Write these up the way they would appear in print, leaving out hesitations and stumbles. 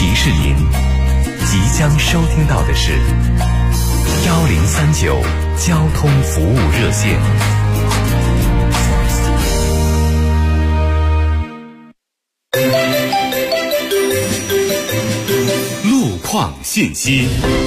提示您，即将收听到的是1039交通服务热线。路况信息。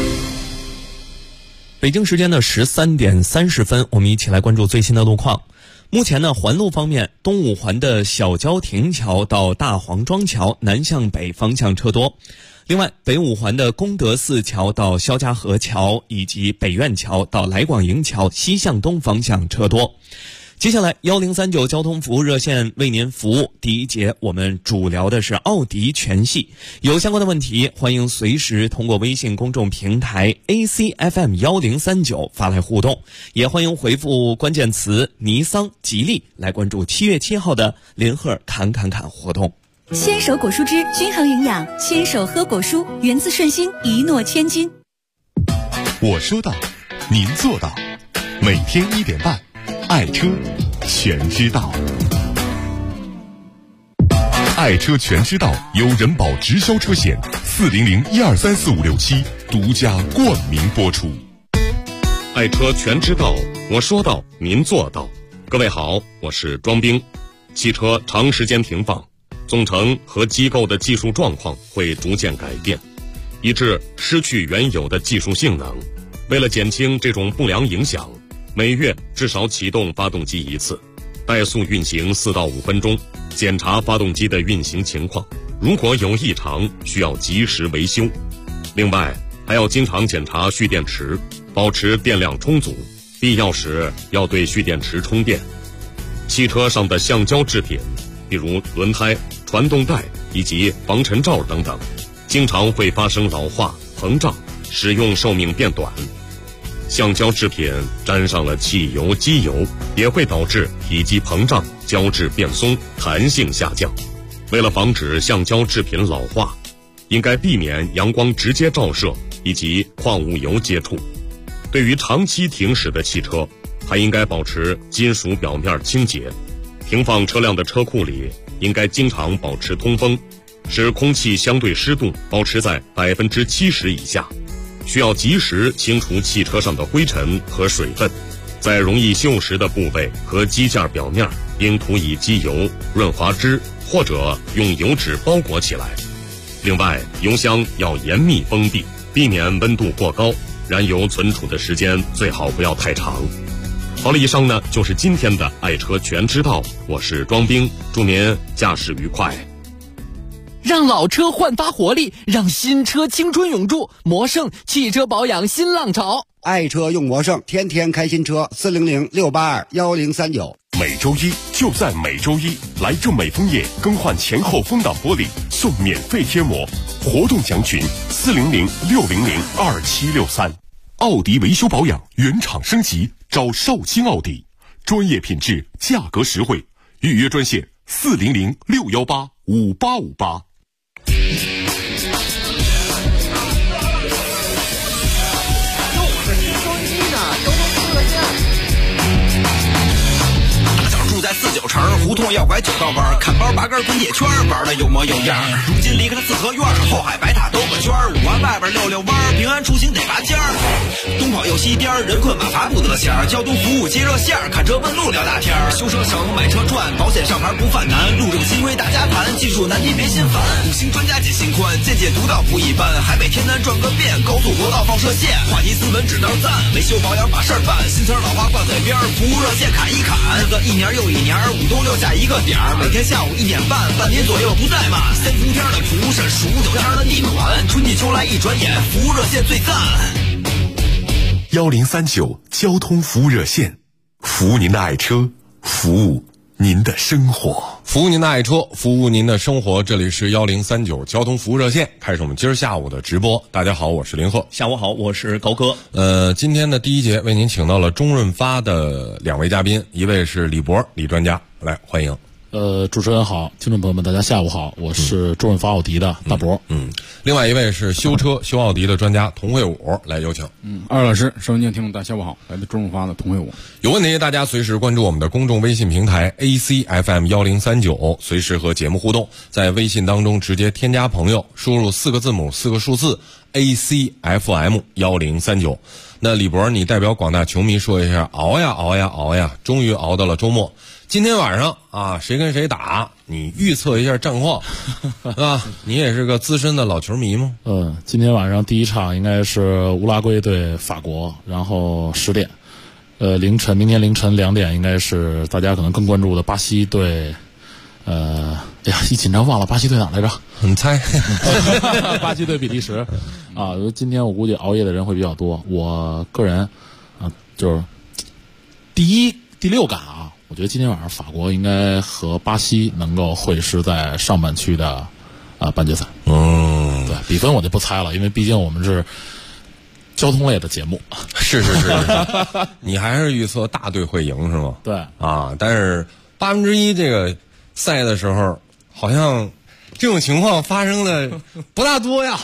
北京时间的13点30分，我们一起来关注最新的路况。目前呢，环路方面，东五环的小郊亭桥到大黄庄桥南向北方向车多。另外，北五环的功德寺桥到肖家河桥以及北苑桥到来广营桥西向东方向车多。接下来1039交通服务热线为您服务。第一节我们主聊的是奥迪全系，有相关的问题欢迎随时通过微信公众平台 ACFM1039 发来互动，也欢迎回复关键词尼桑吉利来关注7月7号的林鹤侃活动。 牵手果蔬汁均衡营养，牵手喝果蔬，源自顺心，一诺千金。 我说到，您做到，每天1点半，爱车全知道。爱车全知道由人保直销车险400-1234567独家冠名播出。 爱车全知道，我说到，您做到。各位好，我是庄兵。汽车长时间停放，总成和机构的技术状况会逐渐改变，以致失去原有的技术性能。为了减轻这种不良影响，每月至少启动发动机一次，怠速运行4到5分钟，检查发动机的运行情况，如果有异常，需要及时维修。另外，还要经常检查蓄电池，保持电量充足，必要时要对蓄电池充电。汽车上的橡胶制品，比如轮胎、传动带以及防尘罩等等，经常会发生老化、膨胀，使用寿命变短。橡胶制品沾上了汽油、机油，也会导致体积膨胀、胶质变松、弹性下降。为了防止橡胶制品老化，应该避免阳光直接照射以及矿物油接触。对于长期停驶的汽车，还应该保持金属表面清洁。停放车辆的车库里应该经常保持通风，使空气相对湿度保持在70%以下。需要及时清除汽车上的灰尘和水分，在容易锈蚀的部位和机件表面应涂以机油、润滑脂或者用油纸包裹起来。另外，油箱要严密封闭，避免温度过高，燃油存储的时间最好不要太长。好了，以上呢就是今天的爱车全知道，我是庄兵，祝您驾驶愉快。 让老车焕发活力，让新车青春永驻。魔胜汽车保养新浪潮， 爱车用魔胜，天天开新车。400-682-1039。 每周一就在每周一，来正美枫叶更换前后风挡玻璃送免费贴膜，活动详询400-600-2763。奥迪维修保养原厂升级，找绍兴奥迪，专业品质，价格实惠，预约专线400-618-5858。 在49城胡同要拐9道弯，看包拔根滚铁圈，玩的有模有样。如今离开了四合院，后海白塔兜个圈，5环外边溜溜弯，平安出行得拔尖儿。东跑又西颠，人困马乏不得闲。交通服务接热线，看车问路聊大天。修车小农买车赚，保险上牌不犯难。路政新规大家谈，技术难题别心烦。5星专家解心宽，见解独到不一般。海北天南转个遍，高速国道放射线。话题斯文指道赞，维修保养把事儿办。新词老话挂嘴边，服务热线砍一砍。这个一年又一年，5都留下一个点儿，每天下午1点半，半年左右不怠慢。3伏天的服务是数9天的地暖，春季秋来一转眼，服务热线最赞。 1039交通服务热线，服务您的爱车，服务您的生活， 服务您的爱车，服务您的生活。这里是1039交通服务热线，开始我们今儿下午的直播。大家好，我是林鹤。 下午好，我是高哥。 今天的第一节为您请到了中润发的2位嘉宾，一位是李博李专家，来欢迎。 主持人好，听众朋友们，大家下午好，我是中润发奥迪的大博。 另外一位是修奥迪的专家童慧武，来有请。 二位老师，收音机听众大家下午好，来自中润发的童慧武。 有问题大家随时关注我们的公众微信平台 ACFM1039，随时和节目互动，在微信当中直接添加朋友，输入4个字母4个数字 ACFM1039。那李博，你代表广大球迷说一下，熬呀，终于熬到了周末。今天晚上啊，谁跟谁打？你预测一下战况，啊，你也是个资深的老球迷吗？ 今天晚上第一场应该是乌拉圭对法国，然后10点，明天凌晨2点应该是大家可能更关注的巴西对，一紧张忘了巴西对哪来着？ 你猜？ 巴西对比利时，啊，今天我估计熬夜的人会比较多。我个人啊，就是第6感啊。我觉得今天晚上法国应该和巴西能够会师在上半区的半决赛。对，比分我就不猜了，因为毕竟我们是交通类的节目。 是，你还是预测大队会赢是吗？ 对啊，但是1%这个赛的时候，好像这种情况发生的不大多呀。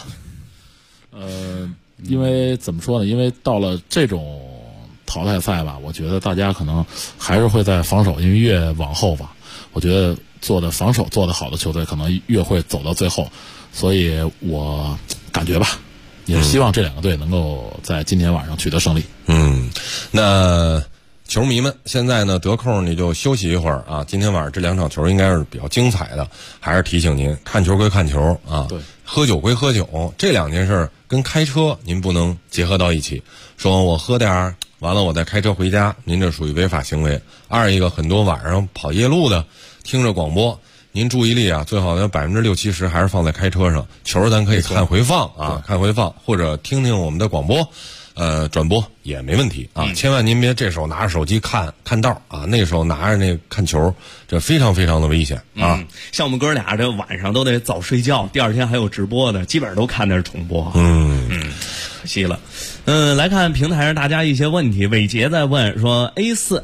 因为怎么说呢？因为到了这种淘汰赛吧，我觉得大家可能还是会在防守，因为越往后吧，我觉得防守做得好的球队可能越会走到最后，所以我感觉吧，也希望这2个队能够在今天晚上取得胜利。 那球迷们现在呢得空你就休息一会儿啊，今天晚上这2场球应该是比较精彩的，还是提醒您，看球归看球啊， 对， 喝酒归喝酒，这2件事跟开车您不能结合到一起，说我喝点儿完了我再开车回家，您这属于违法行为。二一个，很多晚上跑夜路的听着广播，您注意力啊最好的60%-70%还是放在开车上，球咱可以看回放啊，看回放或者听听我们的广播，转播也没问题啊。千万您别这手拿着手机看道啊，那手拿着那看球，这非常非常的危险啊。 像我们哥俩这晚上都得早睡觉，第2天还有直播的，基本上都看的是重播。可惜了。来看平台上大家一些问题。伟杰在问说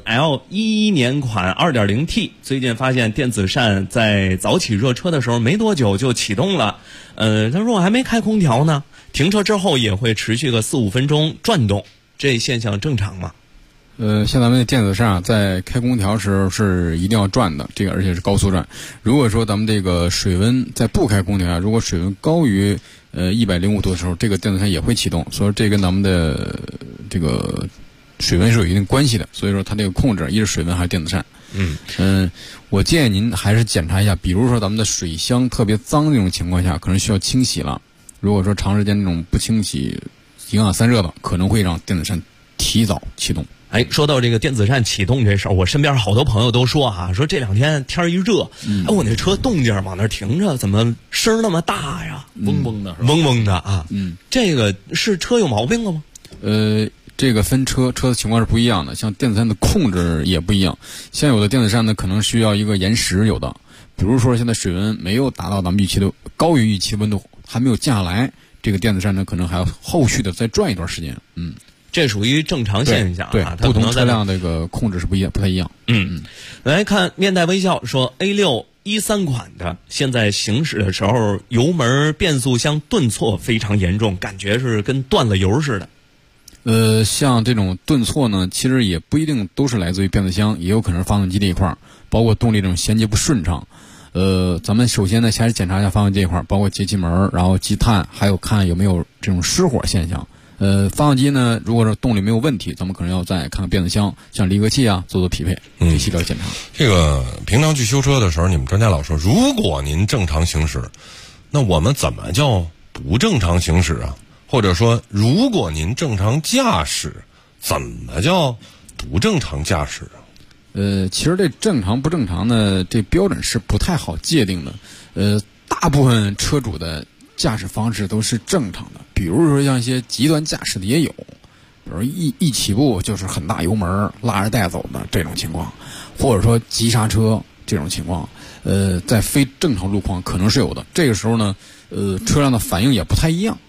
A4L11年款 2.0T 最近发现电子扇在早起热车的时候没多久就启动了，他说我还没开空调呢，停车之后也会持续个4-5分钟转动，这现象正常吗？ 像咱们的电子扇在开空调时是一定要转的，这个而且是高速转。如果说咱们这个水温在不开空调下，如果水温高于105度的时候，这个电子扇也会启动，所以这跟咱们的这个水温是有一定关系的。所以说它这个控制一是水温还是电子扇。我建议您还是检查一下，比如说咱们的水箱特别脏这种情况下，可能需要清洗了。如果说长时间这种不清洗，影响散热的，可能会让电子扇提早启动。 说到这个电子扇启动这事儿，我身边好多朋友都说说这2天天一热，我那车动静往那停着，怎么声那么大呀？ 嗡嗡的啊。这个是车有毛病了吗？ 这个分车的情况是不一样的，像电子扇的控制也不一样。像有的电子扇呢，可能需要一个延时，有的，比如说现在水温没有达到咱们预期的高于预期温度，还没有降下来，这个电子扇呢可能还要后续的再转一段时间。 这属于正常现象对，不同车辆这个控制是不太一样。 来看面带微笑说 A613款的现在行驶的时候油门变速箱顿挫非常严重，感觉是跟断了油似的。 像这种顿挫呢，其实也不一定都是来自于变速箱，也有可能是发动机这一块，包括动力这种衔接不顺畅。咱们首先呢还是检查一下发动机这一块，包括节气门，然后积碳，还有看有没有这种失火现象。发动机呢，如果说动力没有问题，咱们可能要再看看变速箱，像离合器啊做匹配，这系列检查。 这个平常去修车的时候，你们专家老说，如果您正常行驶，那我们怎么叫不正常行驶啊？或者说，如果您正常驾驶，怎么叫不正常驾驶啊？ 其实这正常不正常呢，这标准是不太好界定的。大部分车主的驾驶方式都是正常的，比如说像一些极端驾驶的也有，比如一起步就是很大油门拉着带走的这种情况，或者说急刹车这种情况，在非正常路况可能是有的。这个时候呢，车辆的反应也不太一样。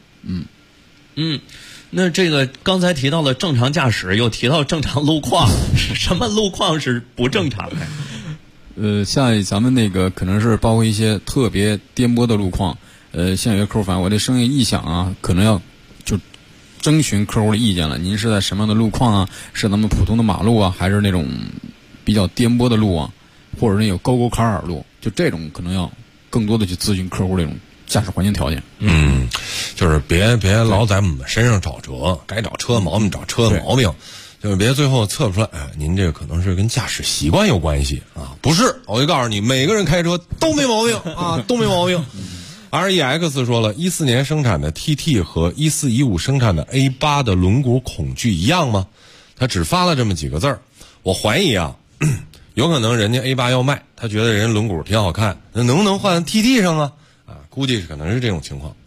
那这个刚才提到了正常驾驶，又提到正常路况，什么路况是不正常的？ 像咱们那个可能是包括一些特别颠簸的路况，像有些客户反映我这声音异响啊，可能要就征询客户的意见了。您是在什么样的路况啊？是咱们普通的马路啊，还是那种比较颠簸的路啊，或者是有高沟坎儿路？就这种可能要更多的去咨询客户这种驾驶环境条件。 就是别老在我们身上找辙，该找车毛病找车的毛病。就是别最后测不出来，您这个可能是跟驾驶习惯有关系啊？不是，我就告诉你，每个人开车都没毛病啊，都没毛病。REX 说了，14年生产的 TT 和1415生产的 A8 的轮毂孔距一样吗？他只发了这么几个字儿，我怀疑啊，有可能人家 A8 要卖，他觉得人轮毂挺好看，那能不能换 TT 上啊？估计可能是这种情况。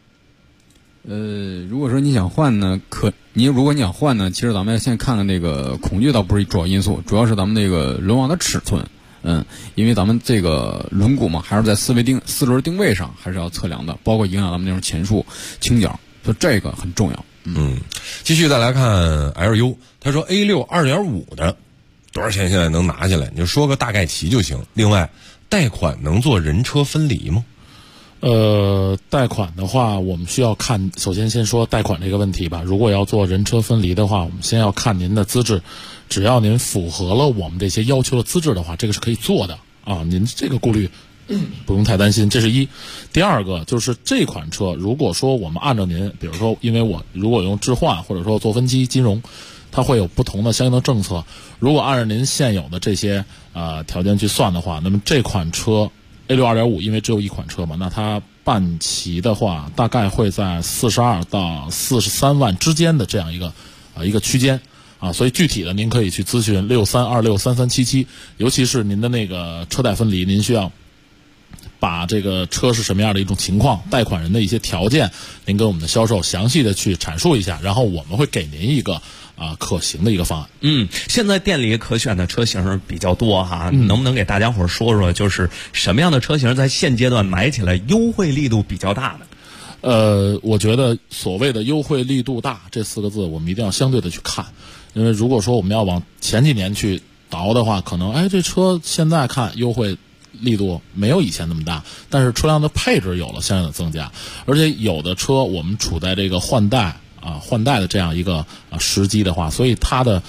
如果说你想换呢，如果你想换呢，其实咱们现在看看那个孔距倒不是主要因素，主要是咱们那个轮网的尺寸。因为咱们这个轮毂嘛，还是在四轮定位上还是要测量的，包括影响咱们那种前束、倾角，所以这个很重要。 继续再来看 LU， 他说 A6 2.5 的多少钱现在能拿下来？你就说个大概齐就行。另外，贷款能做人车分离吗？ 贷款的话，我们需要看，首先先说贷款这个问题吧。如果要做人车分离的话，我们先要看您的资质，只要您符合了我们这些要求的资质的话，这个是可以做的啊。您这个顾虑不用太担心，这是一。第二个就是这款车，如果说我们按照您，比如说，因为我如果用置换或者说做分期金融，它会有不同的相应的政策。如果按照您现有的这些条件去算的话，那么这款车A6 2.5， 因为只有一款车嘛，那它办齐的话，大概会在42到43万之间的这样一个区间啊，所以具体的您可以去咨询63263377，尤其是您的那个车贷分离，您需要把这个车是什么样的一种情况，贷款人的一些条件，您跟我们的销售详细的去阐述一下，然后我们会给您一个可行的一个方案。 现在店里可选的车型比较多哈，能不能给大家伙说说，就是什么样的车型在现阶段买起来优惠力度比较大的？ 我觉得所谓的优惠力度大这4个字，我们一定要相对的去看，因为如果说我们要往前几年去倒的话，可能这车现在看优惠力度没有以前那么大，但是车辆的配置有了相应的增加，而且有的车我们处在这个换代的这样一个时机的话，所以它的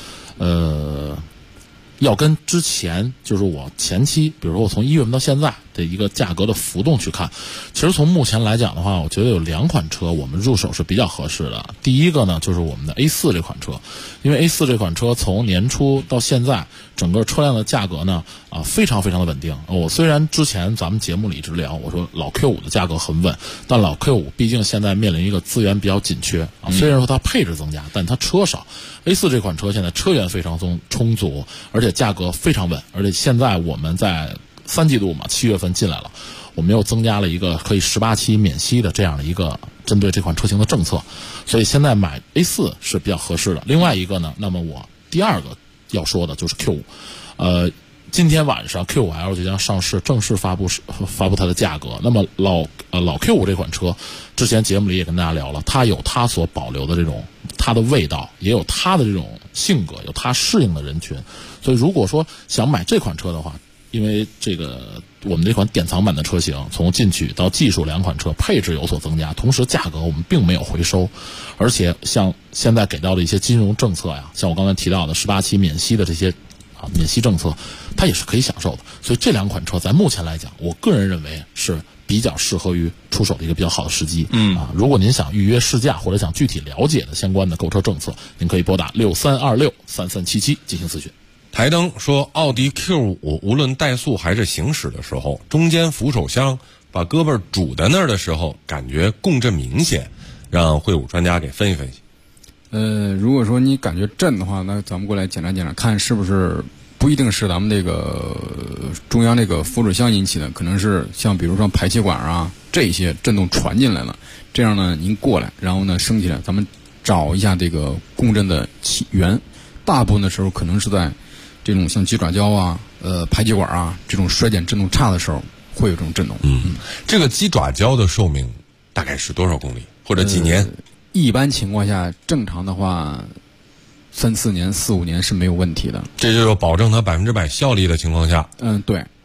要跟之前就是我前期，比如说我从1月份到现在的一个价格的浮动去看，其实从目前来讲的话，我觉得有2款车我们入手是比较合适的。第一个呢，就是我们的 A4 这款车，因为 A4 这款车从年初到现在，整个车辆的价格呢非常非常的稳定。我虽然之前咱们节目里一直聊，我说老 Q5 的价格很稳，但老 Q5 毕竟现在面临一个资源比较紧缺虽然说它配置增加，但它车少。A4 这款车现在车源非常充足，而且价格非常稳，而且现在我们在3季度嘛，7月份进来了，我们又增加了一个可以18期免息的这样的一个针对这款车型的政策，所以现在买 A4 是比较合适的。另外一个呢，那么我第二个要说的就是 Q5，今天晚上 Q5L 就将上市，正式发布它的价格。那么老 Q5 这款车，之前节目里也跟大家聊了，它有它所保留的这种它的味道，也有它的这种性格，有它适应的人群。所以如果说想买这款车的话，因为这个我们这款典藏版的车型，从进取到技术2款车配置有所增加，同时价格我们并没有回收，而且像现在给到的一些金融政策呀，像我刚才提到的18期免息的这些免息政策，它也是可以享受的。所以这2款车在目前来讲，我个人认为是比较适合于出手的一个比较好的时机。如果您想预约试驾或者想具体了解的相关的购车政策，您可以拨打63263377进行咨询。 台灯说，奥迪 Q5 无论怠速还是行驶的时候，中间扶手箱把胳膊拄在那儿的时候，感觉共振明显，让会武专家给分析分析。 如果说你感觉震的话，那咱们过来检查检查，看是不是不一定是咱们这个中央这个扶手箱引起的，可能是像比如说排气管啊这些震动传进来了。这样呢，您过来，然后呢升起来，咱们找一下这个共振的起源。大部分的时候可能是在这种像鸡爪胶啊、排气管啊这种衰减振动差的时候会有这种震动。 这个鸡爪胶的寿命大概是多少公里或者几年？ 一般情况下，正常的话3-4年、4-5年是没有问题的。 这就是保证它100%效力的情况下。 对。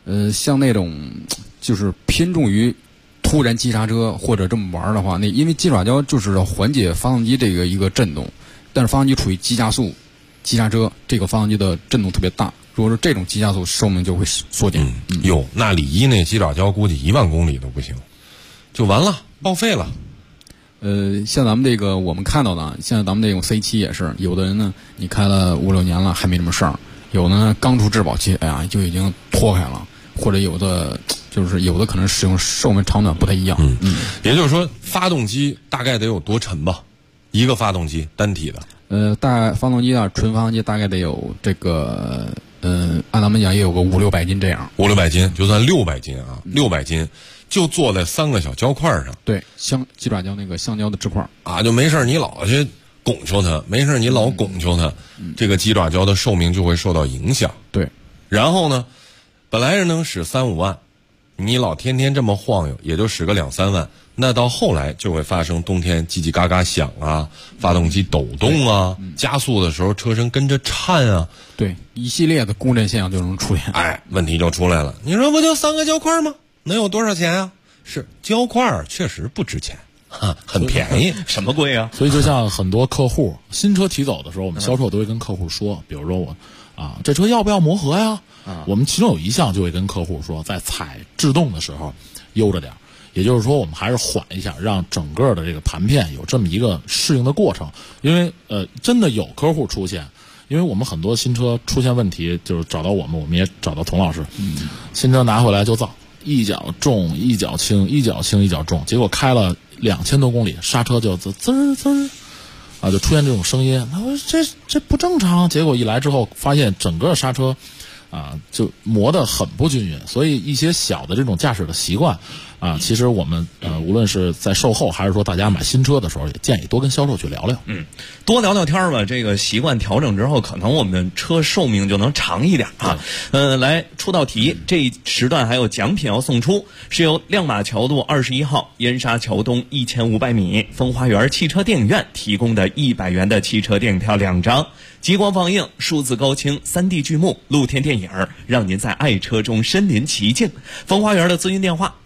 像那种就是偏重于突然急刹车或者这么玩的话，那因为鸡爪胶就是缓解发动机这个一个震动，但是发动机处于急加速、急刹车，这个发动机的震动特别大。如果说这种急加速，寿命就会缩减。 有那李一那鸡爪胶估计1万公里都不行，就完了，报废了。 像咱们这个我们看到的，像咱们这种 C7 也是，有的人呢，你开了5、6年了还没什么事儿，有的呢刚出质保期，哎呀就已经脱开了，或者有的可能使用寿命长短不太一样。 也就是说，发动机大概得有多沉吧？一个发动机单体的。 大概发动机啊，纯发动机大概得有这个，按咱们讲也有个5、600斤这样。 5、600斤，就算600斤啊，600斤就坐在3个小胶块上。 对，鸡爪胶那个橡胶的支块啊，就没事你老去拱球它，没事你老拱球它，这个鸡爪胶的寿命就会受到影响。 对， 然后呢，本来是能使3、5万，你老天天这么晃悠，也就使个2、3万。那到后来就会发生冬天叽叽嘎嘎响啊，发动机抖动啊，加速的时候车身跟着颤啊， 对，一系列的共振现象就能出现。 问题就出来了。你说不就3个胶块吗？能有多少钱啊？是胶块确实不值钱，很便宜， 什么贵啊？ 所以就像很多客户新车提走的时候，我们销售都会跟客户说，比如说我这车要不要磨合呀？我们其中有一项就会跟客户说，在踩制动的时候悠着点。也就是说，我们还是缓一下，让整个的这个盘片有这么一个适应的过程。因为真的有客户出现，因为我们很多新车出现问题，就是找到我们也找到童老师。新车拿回来就造，一脚重一脚轻，一脚轻一脚重，结果开了2000多公里，刹车就滋儿滋儿啊，就出现这种声音。他说这不正常，结果一来之后发现整个刹车就磨得很不均匀，所以一些小的这种驾驶的习惯其实我们无论是在售后还是说大家买新车的时候，也建议多跟销售去聊聊， 多聊聊天吧。这个习惯调整之后，可能我们车寿命就能长一点啊。来出道题，这一时段还有奖品要送出，是由亮马桥路21号燕莎桥东1500米风花园汽车电影院提供的100元的汽车电影票2张。极光放映、数字高清、3D 剧目、露天电影，让您在爱车中身临其境。风花园的咨询电话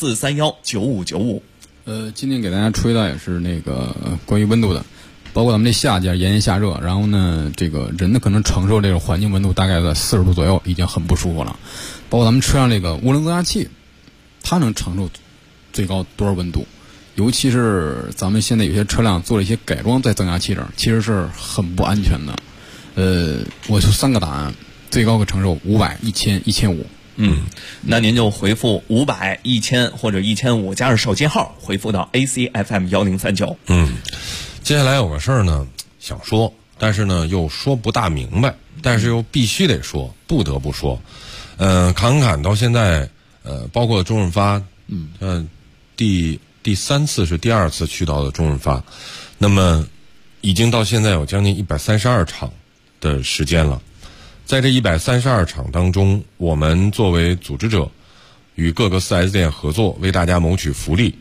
64319595。 今天给大家吹的也是那个关于温度的，包括咱们这夏季炎炎夏热，然后呢，这个人呢可能承受这种环境温度大概在40度左右，已经很不舒服了。包括咱们车上这个涡轮增压器，它能承受最高多少温度？尤其是咱们现在有些车辆做了一些改装在增压器这儿，其实是很不安全的。我就3个答案，最高可承受500、1000、1500。 那您就回复500、1000或者1500，加上手机号回复到 ACFM1039。 接下来有个事儿呢，想说，但是呢又说不大明白，但是又必须得说，不得不说。侃侃到现在，包括周润发，第3次是第2次去到的周润发，那么已经到现在有将近132场的时间了。在这132场当中，我们作为组织者，与各个 4S 店合作，为大家谋取福利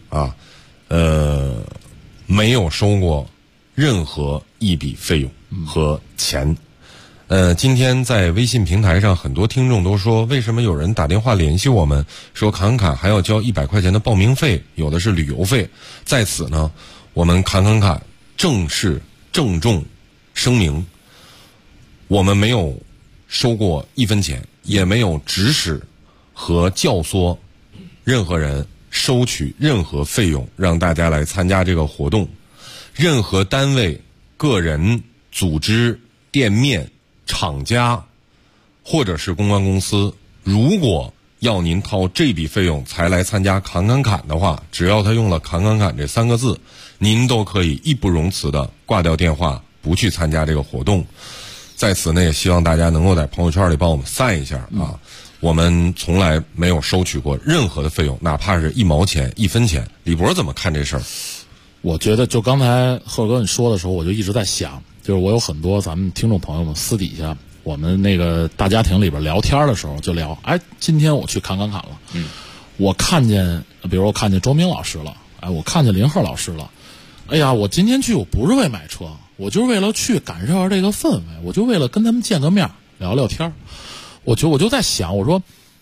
没有收过任何一笔费用和钱。今天在微信平台上，很多听众都说，为什么有人打电话联系我们，说侃侃还要交100块钱的报名费，有的是旅游费。在此呢，我们侃正式郑重声明，我们没有收过1分钱，也没有指使和教唆任何人收取任何费用让大家来参加这个活动。任何单位、个人、组织、店面、厂家或者是公关公司，如果要您掏这笔费用才来参加侃的话，只要他用了侃这3个字，您都可以义不容辞的挂掉电话，不去参加这个活动。在此呢，也希望大家能够在朋友圈里帮我们散一下我们从来没有收取过任何的费用，哪怕是1毛钱、1分钱。李博怎么看这事儿？ 我觉得就刚才贺哥你说的时候，我就一直在想，就是我有很多咱们听众朋友们私底下我们那个大家庭里边聊天的时候就聊，今天我去侃了，我看见，比如我看见周明老师了，我看见林鹤老师了，哎呀，我今天去我不是为买车，我就是为了去感受这个氛围，我就为了跟他们见个面聊聊天。我就在想，我说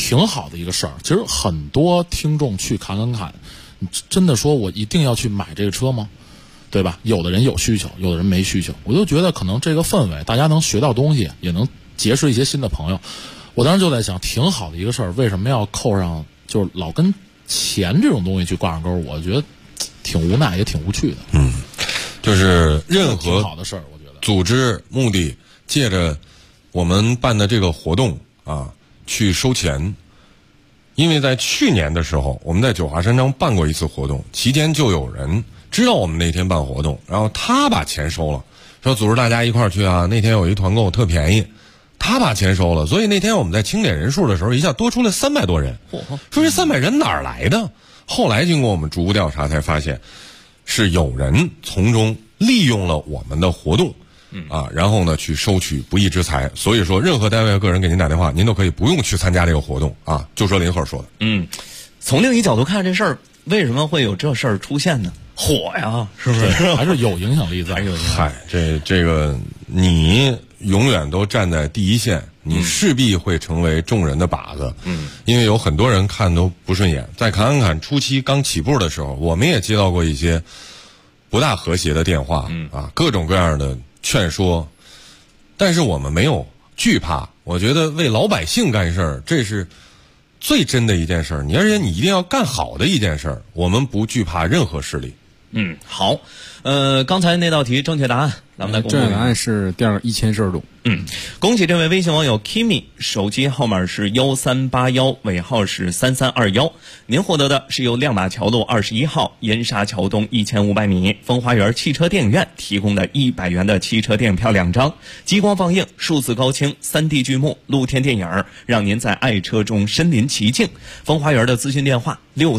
挺好的一个事儿。其实很多听众去侃，真的说我一定要去买这个车吗？对吧？有的人有需求，有的人没需求。我就觉得可能这个氛围，大家能学到东西，也能结识一些新的朋友。我当时就在想，挺好的一个事儿，为什么要扣上，就是老跟钱这种东西去挂上钩？我觉得挺无奈，也挺无趣的。 就是任何挺好的事儿，我觉得组织目的借着我们办的这个活动啊，去收钱。因为在去年的时候，我们在九华山庄办过一次活动，期间就有人知道我们那天办活动，然后他把钱收了，说组织大家一块儿去啊，那天有一团购特便宜，他把钱收了，所以那天我们在清点人数的时候，一下多出了300多人。说这300人哪儿来的？后来经过我们逐步调查才发现，是有人从中利用了我们的活动然后呢去收取不义之财。所以说任何单位和个人给您打电话，您都可以不用去参加这个活动啊。就说林鹤说的。 从另一角度看这事儿，为什么会有这事儿出现呢？火呀，是不是？ 还是有影响力在。 嗨，这个你永远都站在第一线，你势必会成为众人的靶子。因为有很多人看都不顺眼。在侃初期刚起步的时候，我们也接到过一些不大和谐的电话各种各样的劝说，但是我们没有惧怕。我觉得为老百姓干事儿，这是最真的一件事儿，而且你一定要干好的一件事儿。我们不惧怕任何势力。 好，刚才那道题正确答案，咱们来公布。 正确答案是第二个1012度。 恭喜这位微信网友 Kimi， 手机号码是1381，尾号是3321。您获得的是由亮马桥路21号盐沙桥东1500米风花园汽车电影院提供的100元的汽车电影票2张，激光放映、数字高清、3D 剧目、露天电影，让您在爱车中身临其境。风花园的咨询电话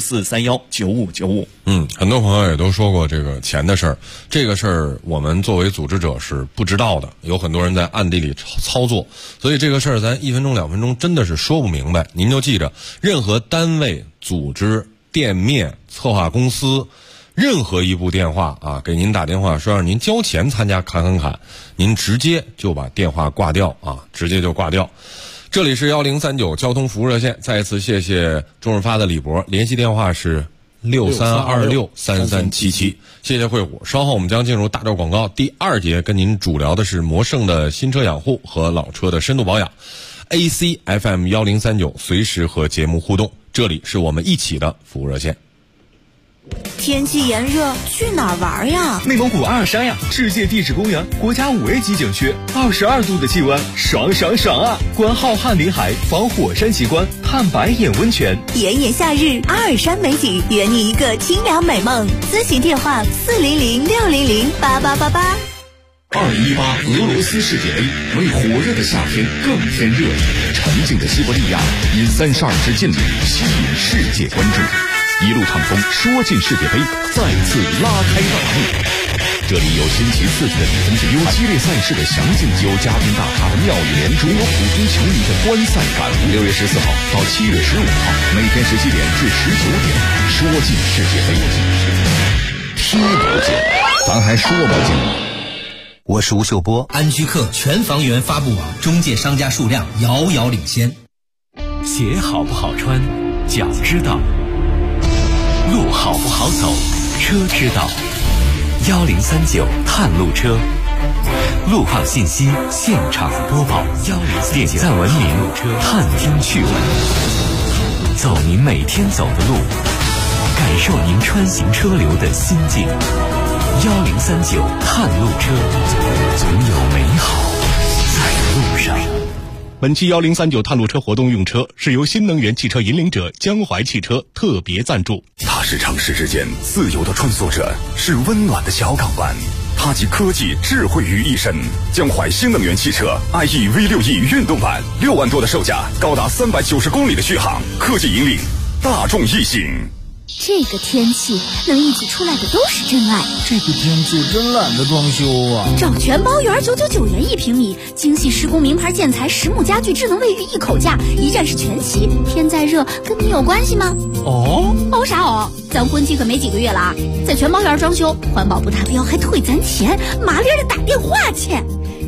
64319595。 很多朋友也都说过这个钱的事儿，这个事儿我们作为组织者是不知道的，有很多人在暗地里操作，所以这个事儿咱1分钟2分钟真的是说不明白。您就记着，任何单位、组织、店面、策划公司，任何一部电话给您打电话说让您交钱参加侃，您直接就把电话挂掉直接就挂掉。这里是1039交通服务热线，再一次谢谢周润发的李博，联系电话是63263377。谢谢惠虎。稍后我们将进入大招广告第2节，跟您主聊的是魔胜的新车养护和老车的深度保养。ACFM 1039随时和节目互动，这里是我们一起的服务热线。 天气炎热，去哪儿玩呀？ 内蒙古阿尔山呀，世界地质公园，国家5A 级景区，22度的气温，爽啊！观浩瀚林海，访火山奇观，探白眼温泉。 炎炎夏日，阿尔山美景，圆你一个清凉美梦。咨询电话400-600-8888。 2018俄罗斯世界杯为火热的夏天更添热情，沉静的西伯利亚因32支劲旅吸引世界关注。一路畅风，说进世界杯，再次拉开大幕。这里有新奇刺激的比分比，有激烈赛事的详尽，有家庭大咖的妙语连珠，有普通球迷的观赛感悟。6月14号到7月15号，每天17点至19点，说进世界杯，踢不进，咱还说不进。 我是吴秀波。安居客全房源发布网，中介商家数量遥遥领先。 鞋好不好穿，脚知道；路好不好走，车知道。1039探路车，路况信息现场播报。点赞文明，探听趣闻，走您每天走的路，感受您穿行车流的心境。1039探路车，总有美好在路上。 本期1039探路车活动用车是由新能源汽车引领者江淮汽车特别赞助。 它是城市之间自由的穿梭者，是温暖的小港湾，它集科技智慧于一身。江淮新能源汽车 IE V6E 运动版，6万多的售价，高达390公里的续航，科技引领大众一行。 这个天气能一起出来的都是真爱。 这个天气真懒得装修啊！ 找全包园999元1平米，精细施工名牌建材，实木家具，智能卫浴一口价，一站式全齐。天再热，跟你有关系吗？哦啥哦？咱婚期可没几个月了啊！在全包园装修，环保不达标还退咱钱，麻利的打电话去。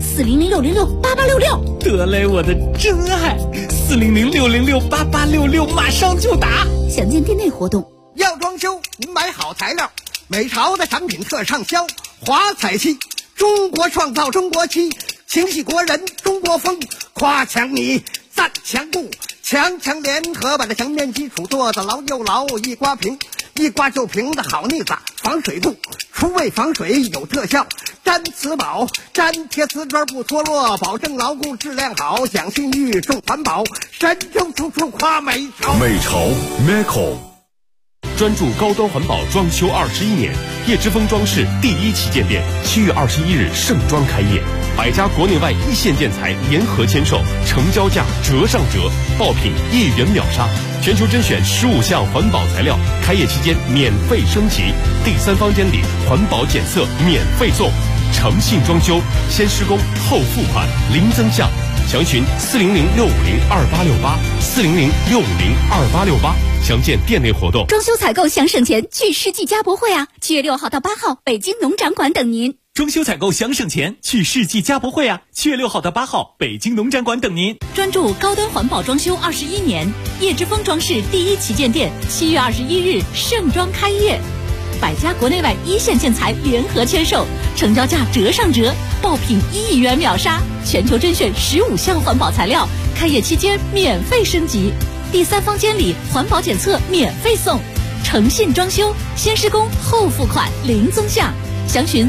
400-606-8866。 得嘞，我的真爱，400-606-8866，马上就打。 详见店内活动。 要装修，您买好材料，美潮的产品特畅销，华彩漆，中国创造中国漆，情系国人中国风，夸墙泥，赞墙布，强联合把这墙面基础做得牢又牢，一刮平，一刮就平的好腻子，防水布，除味防水有特效，粘瓷宝，粘贴瓷砖不脱落，保证牢固质量好，讲信誉重环保，神州处处夸美潮。 美潮 Meco。专注高端环保装修21年，叶之峰装饰第一旗舰店7月21日盛装开业，100家国内外一线建材联合签售，成交价折上折，爆品1元秒杀，全球甄选15项环保材料，开业期间免费升级，第三方监理，环保检测免费送，诚信装修，先施工后付款，零增项。详询400-650-2868，400-650-2868，详见店内活动。 装修采购想省钱，去世纪家博会啊！7月6号到8号，北京农展馆等您。 装修采购想省钱，去世纪家博会啊！7月6号到8号，北京农展馆等您。 专注高端环保装修21年，叶之峰装饰第一旗舰店7月21日盛装开业，100家国内外一线建材联合签售，成交价折上折，爆品1亿元秒杀，全球甄选15项环保材料，开业期间免费升级，第三方监理，环保检测免费送，诚信装修，先施工后付款，零增项。详询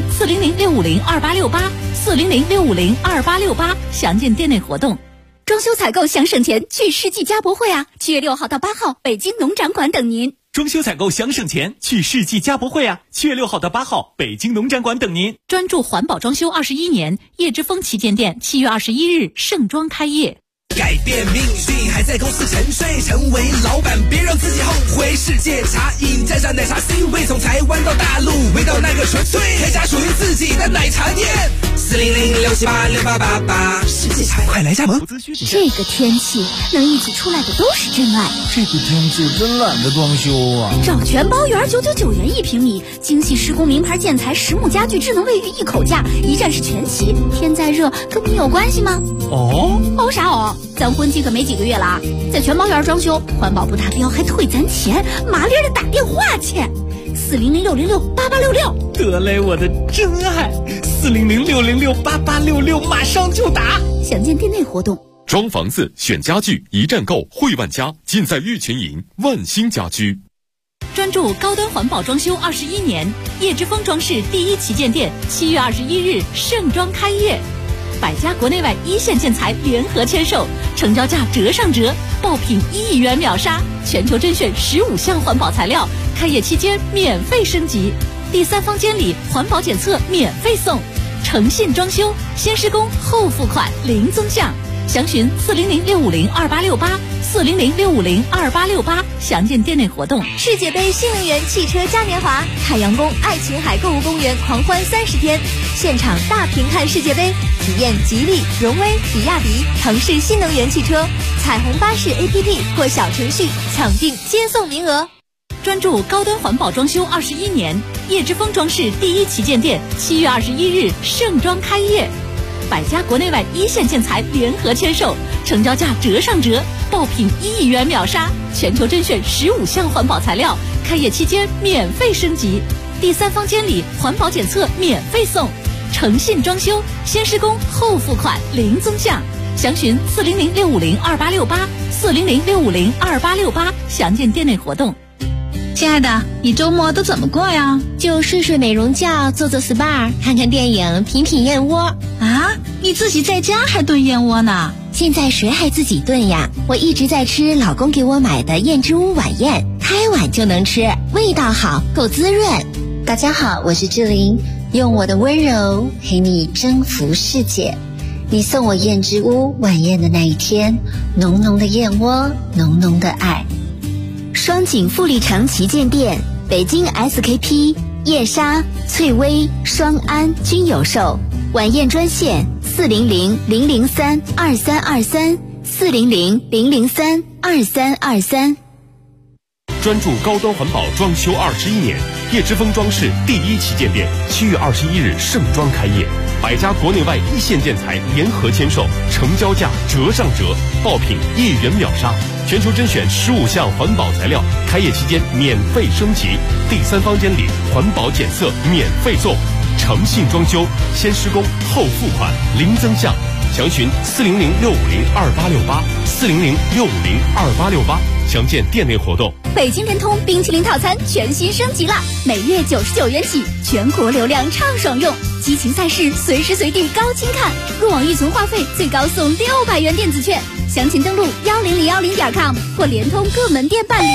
400-650-2868，400-650-2868，详见店内活动。装修采购想省钱，去世纪家博会啊！7月6号到8号，北京农展馆等您。 装修采购想省钱，去世纪家博会啊！7月6号到8号，北京农展馆等您。 专注环保装修21年，叶之峰旗舰店7月21日盛装开业。 改变命运还在公司沉睡，成为老板别让自己后悔。世界茶饮沾上奶茶 C 位，从台湾到大陆，味道那个纯粹，开家属于自己的奶茶店。400-678-6888，世界茶快来加盟。 这个天气能一起出来的都是真爱。 这个天气真懒得装修啊！ 找全包园999元1平米，精细施工名牌建材实木家具智能卫浴一口价，一站式全齐。天再热跟你有关系吗？哦啥哦？咱婚期可没几个月了啊！在全包园装修，环保不达标还退咱钱，麻利的打电话去，400-606-8866。 得嘞，我的真爱，400-606-8866，马上就打。 详见店内活动。 装房子选家具，一站购汇万家，尽在玉群营万兴家居。 专注高端环保装修21年，叶之峰装饰第一旗舰店7月21日盛装开业，100家国内外一线建材联合签售，成交价折上折，爆品1亿元秒杀，全球甄选15项环保材料，开业期间免费升级，第三方监理，环保检测免费送，诚信装修，先施工后付款，零增项。详询400-650-2868，400-650-2868，详见店内活动。 世界杯新能源汽车嘉年华，海洋宫爱琴海购物公园狂欢30天，现场大屏看世界杯，体验吉利、荣威、比亚迪、腾势新能源汽车，彩虹巴士 APP 或小程序抢订接送名额。 专注高端环保装修21年，叶之峰装饰第一旗舰店7月21日盛装开业，100家国内外一线建材联合签售，成交价折上折，爆品1亿元秒杀，全球甄选15项环保材料，开业期间免费升级，第三方监理，环保检测免费送，诚信装修，先施工后付款，零增项。详询400-650-2868，400-650-2868，详见店内活动。 亲爱的，你周末都怎么过呀？就睡睡美容觉，做做 SPA， 看看电影，品品燕窝。啊，你自己在家还炖燕窝呢？现在谁还自己炖呀？我一直在吃老公给我买的燕之屋晚宴，开碗就能吃，味道好，够滋润。大家好，我是志玲，用我的温柔陪你征服世界。你送我燕之屋晚宴的那一天，浓浓的燕窝，浓浓的爱。 双井富力城旗舰店，北京 SKP、叶莎、翠微、双安均有售。晚宴专线 400-003-2323，400-003-2323。专注高端环保装修21年， 叶之峰装饰第1旗舰店7月21日盛装开业，100家国内外一线建材联合签售，成交价折上折，爆品1元秒杀，全球甄选15项环保材料，开业期间免费升级，第3房间里环保检测免费送，诚信装修，先施工后付款，零增项。详询400-650-2868，400-650-2868，详见店内活动。 北京联通冰淇淋套餐全新升级了，每月99元起，全国流量畅爽用，激情赛事随时随地高清看，入网预存话费最高送600元电子券，详情登录10010.com 或联通各门店办理。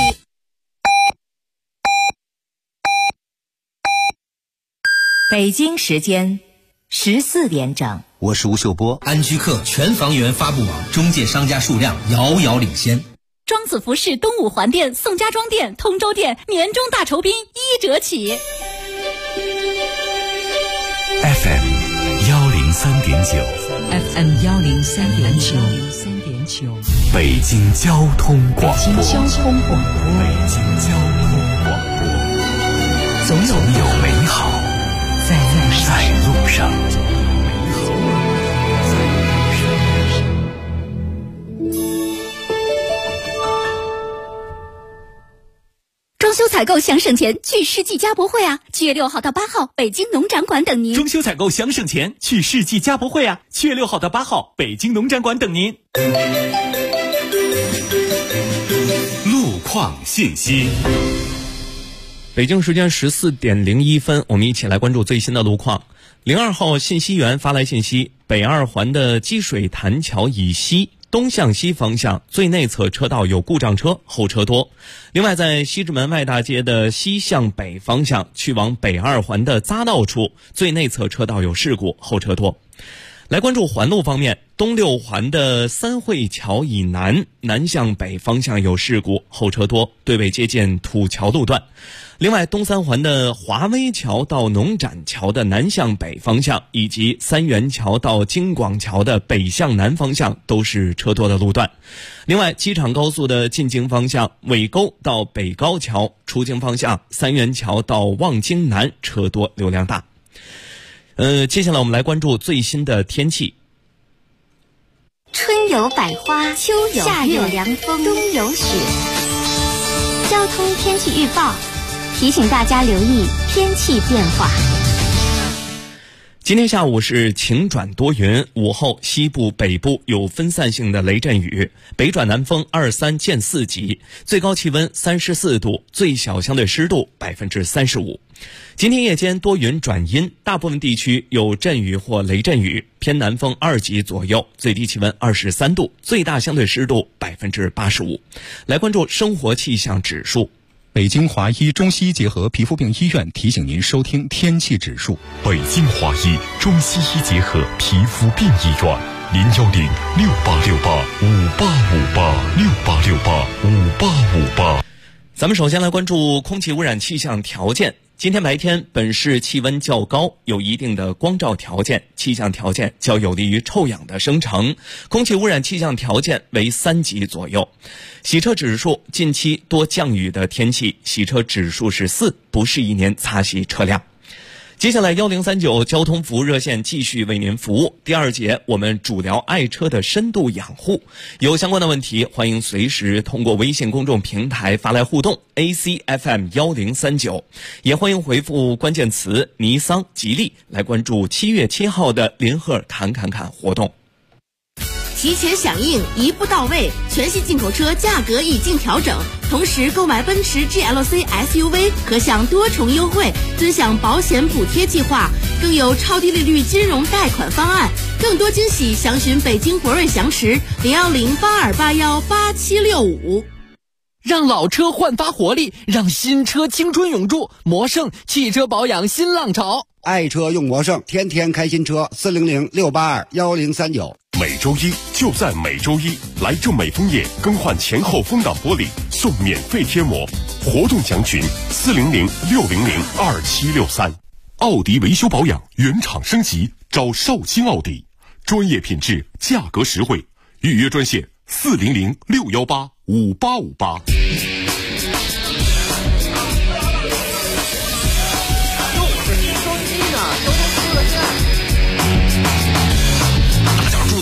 北京时间14点整。 我是吴秀波。安居客全房源发布网中介商家数量遥遥领先。 庄子服饰东五环店、宋家庄店、通州店年终大酬宾1折起。 FM 103.9 FM 103.9 北京交通广播。 北京交通广播。总有美好在路上。 装修采购想省钱，去世纪家博会啊！7月6号到8号，北京农展馆等您。 装修采购想省钱，去世纪家博会啊！7月6号到8号，北京农展馆等您。 路况信息。 北京时间14点01分，我们一起来关注最新的路况。02号信息源发来信息，北2环的积水潭桥以西东向西方向最内侧车道有故障车，后车多。另外，在西直门外大街的西向北方向去往北2环的匝道处最内侧车道有事故，后车多。来关注环路方面，东6环的三汇桥以南南向北方向有事故，后车多，对位接近土桥路段。另外，东3环的华威桥到农展桥的南向北方向，以及三元桥到京广桥的北向南方向都是车多的路段。另外，机场高速的进京方向，尾沟到北高桥，出京方向三元桥到望京南车多流量大。接下来我们来关注最新的天气。 春有百花，秋有夏有凉风，冬有雪。交通天气预报提醒大家留意天气变化。 今天下午是晴转多云，午后西部北部有分散性的雷阵雨，北转南风2、3见4级，最高气温34度，最小相对湿度35%。今天夜间多云转阴，大部分地区有阵雨或雷阵雨，偏南风2级左右，最低气温23度，最大相对湿度85%。来关注生活气象指数。 北京华医中西医结合皮肤病医院提醒您收听天气指数。 北京华医中西医结合皮肤病医院，010-6868-5858，6868-5858。 咱们首先来关注空气污染气象条件。今天白天本市气温较高，有一定的光照条件，气象条件较有利于臭氧的生成，空气污染气象条件为3级左右。洗车指数，近期多降雨的天气，洗车指数是4，不适宜您擦洗车辆。接下来1039交通服务热线继续为您服务。第2节我们主聊爱车的深度养护，有相关的问题欢迎随时通过微信公众平台发来互动 ACFM 1039，也欢迎回复关键词尼桑吉利来关注7月7号的林赫侃侃侃活动。 提前响应，一步到位，全系进口车价格已经调整，同时购买奔驰 GLC SUV 可享多重优惠，尊享保险补贴计划，更有超低利率金融贷款方案，更多惊喜详询北京博瑞翔驰010-8281-8765。 让老车焕发活力，让新车青春永驻。魔盛汽车保养新浪潮， 爱车用魔盛，天天开新车，400-682-1039。 每周一就在每周一，来正美枫叶更换前后风挡玻璃送免费贴膜，活动详询400-600-2763。奥迪维修保养原厂升级，找绍兴奥迪，专业品质，价格实惠，预约专线400-618-5858。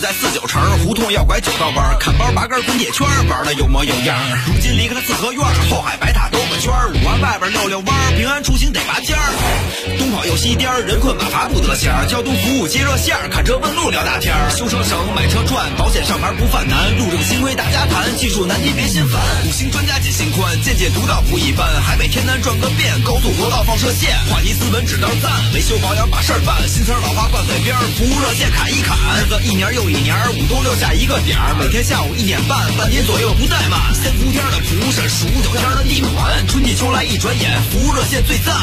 在49城，胡同要拐9道弯，看包拔根滚铁圈，玩的有模有样。如今离开了四合院，后海白塔兜个圈，5环外边溜弯，平安出行得拔尖儿。东跑又西颠，人困马乏不得闲，交通服务接热线，看车问路聊大天，修车省买车赚，保险上牌不犯难，路政新规大家谈，技术难题别心烦，5星专家解心宽，见解独到不一般，海北天南转个遍，高速国道放射线，话题斯文指道赞，维修保养把事儿办，新词老话挂嘴边，服务热线砍一砍，日子一年又一年，5都留下一个点儿，每天下午1点半，半点左右不怠慢，3伏天的蒲扇，数9天的地暖，春季秋来一转眼，服务热线最赞。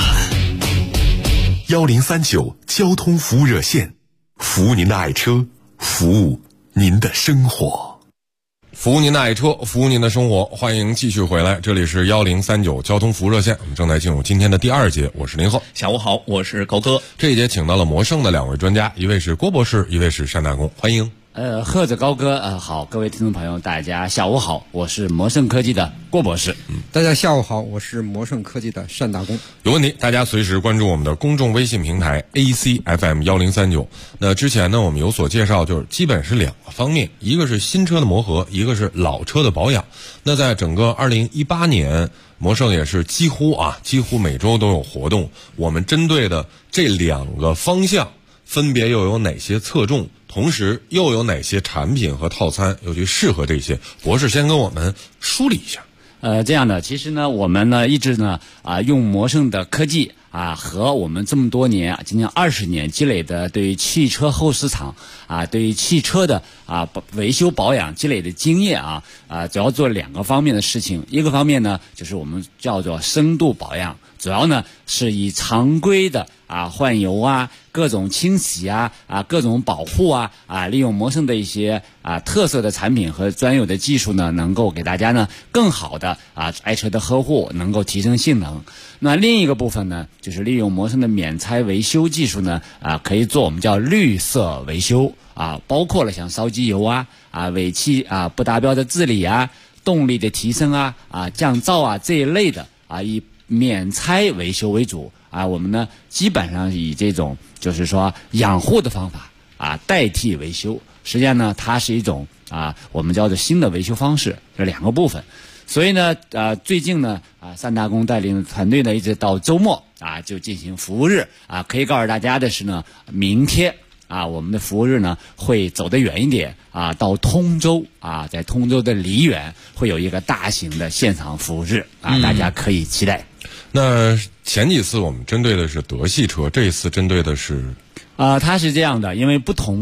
1039交通服务热线，服务您的爱车，服务您的生活。 服务您的爱车，服务您的生活，欢迎继续回来，这里是1039交通服务热线，我们正在进入今天的第2节，我是林鹤。 下午好，我是高哥。 这一节请到了魔盛的2位专家，一位是郭博士，一位是单大公，欢迎。 贺子高哥，好，各位听众朋友，大家下午好，我是魔盛科技的郭博士。 大家下午好，我是魔盛科技的单大公。 有问题，大家随时关注我们的公众微信平台 ACFM1039。那之前呢，我们有所介绍，就是基本是2个方面，一个是新车的磨合，一个是老车的保养。那在整个2018年，魔盛也是几乎每周都有活动。我们针对的这2个方向，分别又有哪些侧重？同时又有哪些产品和套餐尤其适合这些？博士先跟我们梳理一下。 这样的，其实呢，我们呢一直呢用魔盛的科技和我们这么多年今年20年积累的对于汽车后市场对于汽车的维修保养积累的经验主要做2个方面的事情。一个方面呢，就是我们叫做深度保养，主要呢是以常规的换油各种清洗各种保护利用魔盛的一些特色的产品和专有的技术呢，能够给大家呢更好的爱车的呵护，能够提升性能。那另一个部分呢，就是利用魔盛的免拆维修技术呢可以做我们叫绿色维修包括了像烧机油尾气不达标的治理动力的提升降噪这一类的以免拆维修为主我们呢基本上以这种就是说养护的方法代替维修，实际上呢它是一种我们叫做新的维修方式，这2个部分。所以呢最近呢单大公带领的团队呢一直到周末就进行服务日可以告诉大家的是呢，明天我们的服务日呢会走得远一点到通州在通州的梨园会有一个大型的现场服务日大家可以期待。 那前几次我们针对的是德系车，这一次针对的是它是这样的，因为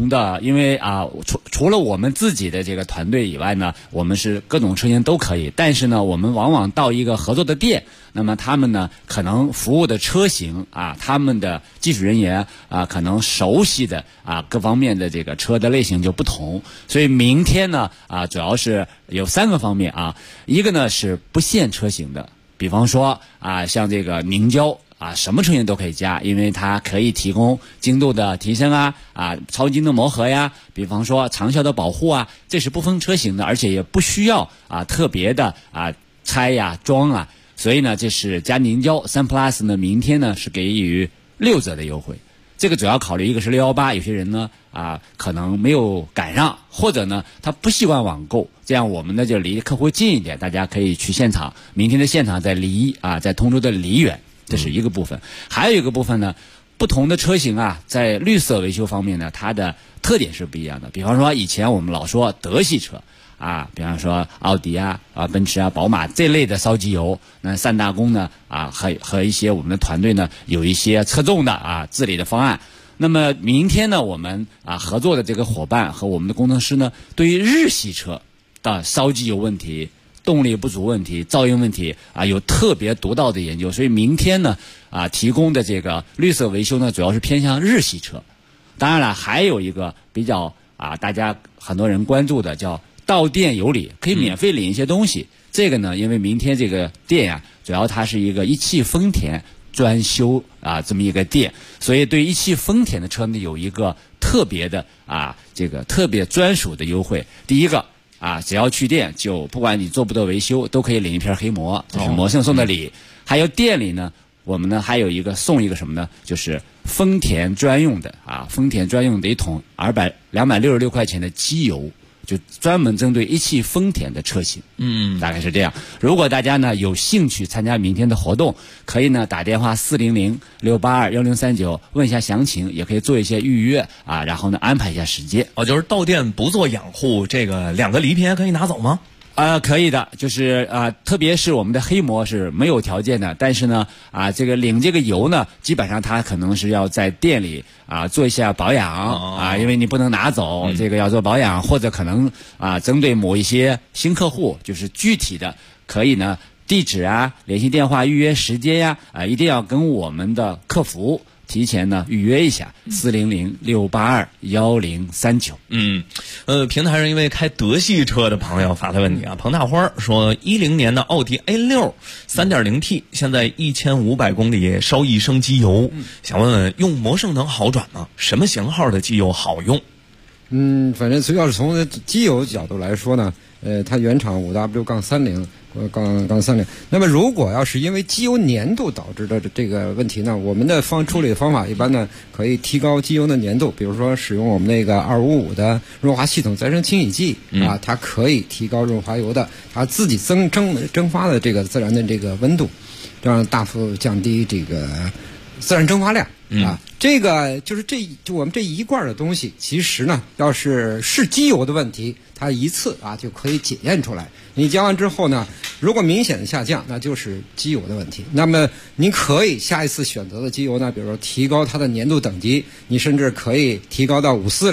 除了我们自己的这个团队以外呢，我们是各种车型都可以，但是呢我们往往到一个合作的店，那么他们呢可能服务的车型他们的技术人员可能熟悉的各方面的这个车的类型就不同，所以明天呢主要是有3个方面一个呢是不限车型的，比方说像这个凝胶什么车型都可以加，因为它可以提供精度的提升超精度磨合比方说长效的保护这是不分车型的，而且也不需要特别的拆装所以呢这是加凝胶。3 Plus 呢明天呢是给予6折的优惠，这个主要考虑一个是618，有些人呢可能没有赶上，或者呢他不习惯网购，这样我们呢就离客户近一点，大家可以去现场。明天的现场在在通州的梨园，这是一个部分。还有一个部分呢，不同的车型在绿色维修方面呢，它的特点是不一样的。比方说以前我们老说德系车比方说奥迪奔驰宝马这类的烧机油，那单大公呢和一些我们的团队呢有一些侧重的治理的方案。那么明天呢我们合作的这个伙伴和我们的工程师呢，对于日系车的烧机油问题、动力不足问题、噪音问题有特别独到的研究，所以明天呢提供的这个绿色维修呢主要是偏向日系车。当然了，还有一个比较大家很多人关注的叫到店有礼，可以免费领一些东西。这个呢因为明天这个店主要它是一个一汽丰田专修这么一个店，所以对一汽丰田的车呢有一个特别的这个特别专属的优惠。第一个只要去店，就不管你做不做维修都可以领一瓶黑膜，这是魔盛送的礼。还有店里呢我们呢还有送一个什么呢？就是丰田专用的一桶266块钱的机油。就专门针对一汽丰田的车型，大概是这样。如果大家呢有兴趣参加明天的活动，可以呢打电话400-682-1039问一下详情，也可以做一些预约啊，然后呢安排一下时间。 就是到店不做养护，这个2个礼品可以拿走吗？ 可以的，就是特别是我们的黑膜是没有条件的，但是呢这个领这个油呢，基本上它可能是要在店里做一下保养因为你不能拿走，这个要做保养，或者可能针对某一些新客户，就是具体的可以呢地址联系电话预约时间一定要跟我们的客服提前呢预约一下400-682-1039。 平台上一位开德系车的朋友发的问题彭大花说，10年的奥迪 A6 3.0T 现在1500公里烧1升机油，想问问用魔圣能好转吗？什么型号的机油好用？ 反正要是从机油角度来说呢，它原厂5W-30杠30。那么如果要是因为机油粘度导致的这个问题呢，我们的处理方法一般呢可以提高机油的粘度，比如说使用我们那个255的润滑系统再生清洗剂它可以提高润滑油的它自己蒸发的这个自然的这个温度，这样大幅降低这个自然蒸发量这个就我们这一罐的东西，其实呢要是机油的问题，它一次就可以检验出来。你加完之后呢，如果明显的下降，那就是机油的问题。那么您可以下一次选择的机油呢，比如说提高它的粘度等级，你甚至可以提高到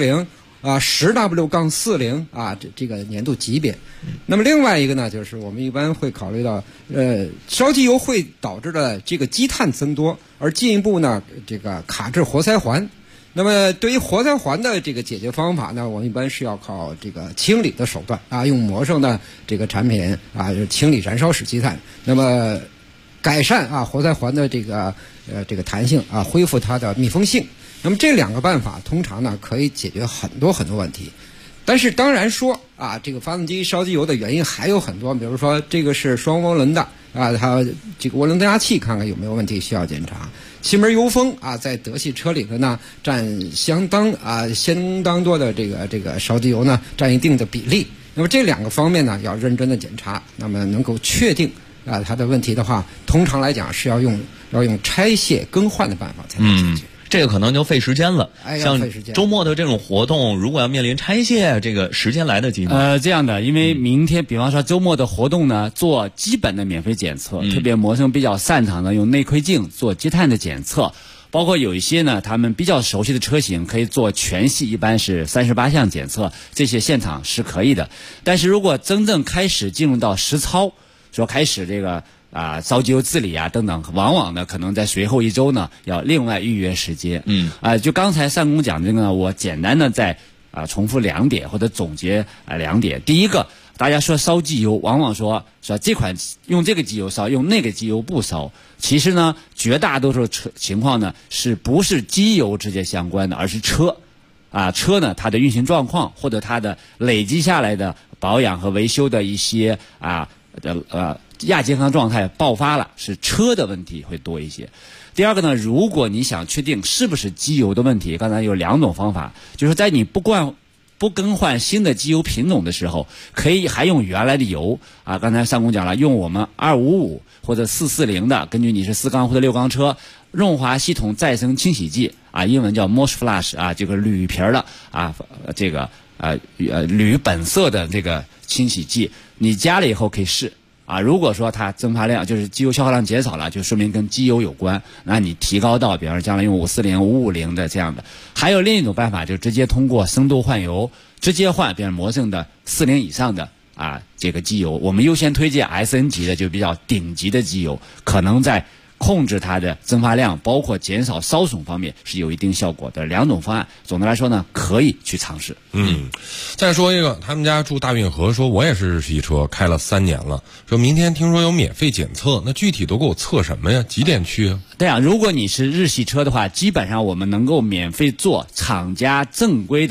54010W-40这个粘度级别。那么另外一个呢，就是我们一般会考虑到烧机油会导致的这个积碳增多，而进一步呢这个卡滞活塞环。那么对于活塞环的这个解决方法呢，我们一般是要靠这个清理的手段用魔圣的这个产品清理燃烧室积碳，那么改善活塞环的这个弹性恢复它的密封性。那么这2个办法通常呢可以解决很多问题。但是当然说这个发动机烧机油的原因还有很多，比如说这个是双涡轮的它这个涡轮增压器看看有没有问题需要检查。气门油封在德系车里头呢占相当多的这个烧机油呢占一定的比例。那么这2个方面呢要认真的检查，那么能够确定它的问题的话，通常来讲是要用拆卸更换的办法才能解决。 这个可能就费时间了。像费时间。 周末的这种活动，如果要面临拆卸，这个时间来得及吗？ 这样的，因为明天，比方说周末的活动呢，做基本的免费检测，特别魔圣比较擅长的用内窥镜做积碳的检测，包括有一些呢，他们比较熟悉的车型可以做全系，一般是38项检测，这些现场是可以的。但是如果真正开始进入到实操，说开始这个烧机油治理等等，往往呢可能在随后1周呢要另外预约时间。就刚才单工讲这个呢，我简单的再重复2点或者总结2点。第一个，大家说烧机油，往往说这款用这个机油烧，用那个机油不烧。其实呢，绝大多数情况呢是不是机油直接相关的，而是车呢它的运行状况或者它的累积下来的保养和维修的一些亚健康状态爆发了，是车的问题会多一些。第二个呢，如果你想确定是不是机油的问题，刚才有2种方法，就是在你不更换新的机油品种的时候，可以还用原来的油刚才单工讲了，用我们255或者440的，根据你是4缸或者6缸车，润滑系统再生清洗剂英文叫 Mosh Flash 这个铝皮的这个铝本色的这个清洗剂，你加了以后可以试如果说它蒸发量就是机油消耗量减少了，就说明跟机油有关，那你提高到比方说将来用540、550的这样的。还有另一种办法，就直接通过深度换油，直接换，比如魔圣的40以上的这个机油，我们优先推荐 SN 级的，就比较顶级的机油，可能在控制它的蒸发量，包括减少烧损方面是有一定效果的。2种方案，总的来说呢，可以去尝试。 再说一个，他们家住大运河，说我也是日系车，开了3年了，说明天听说有免费检测，那具体都给我测什么呀？几点去啊？ 对啊，如果你是日系车的话，基本上我们能够免费做厂家正规的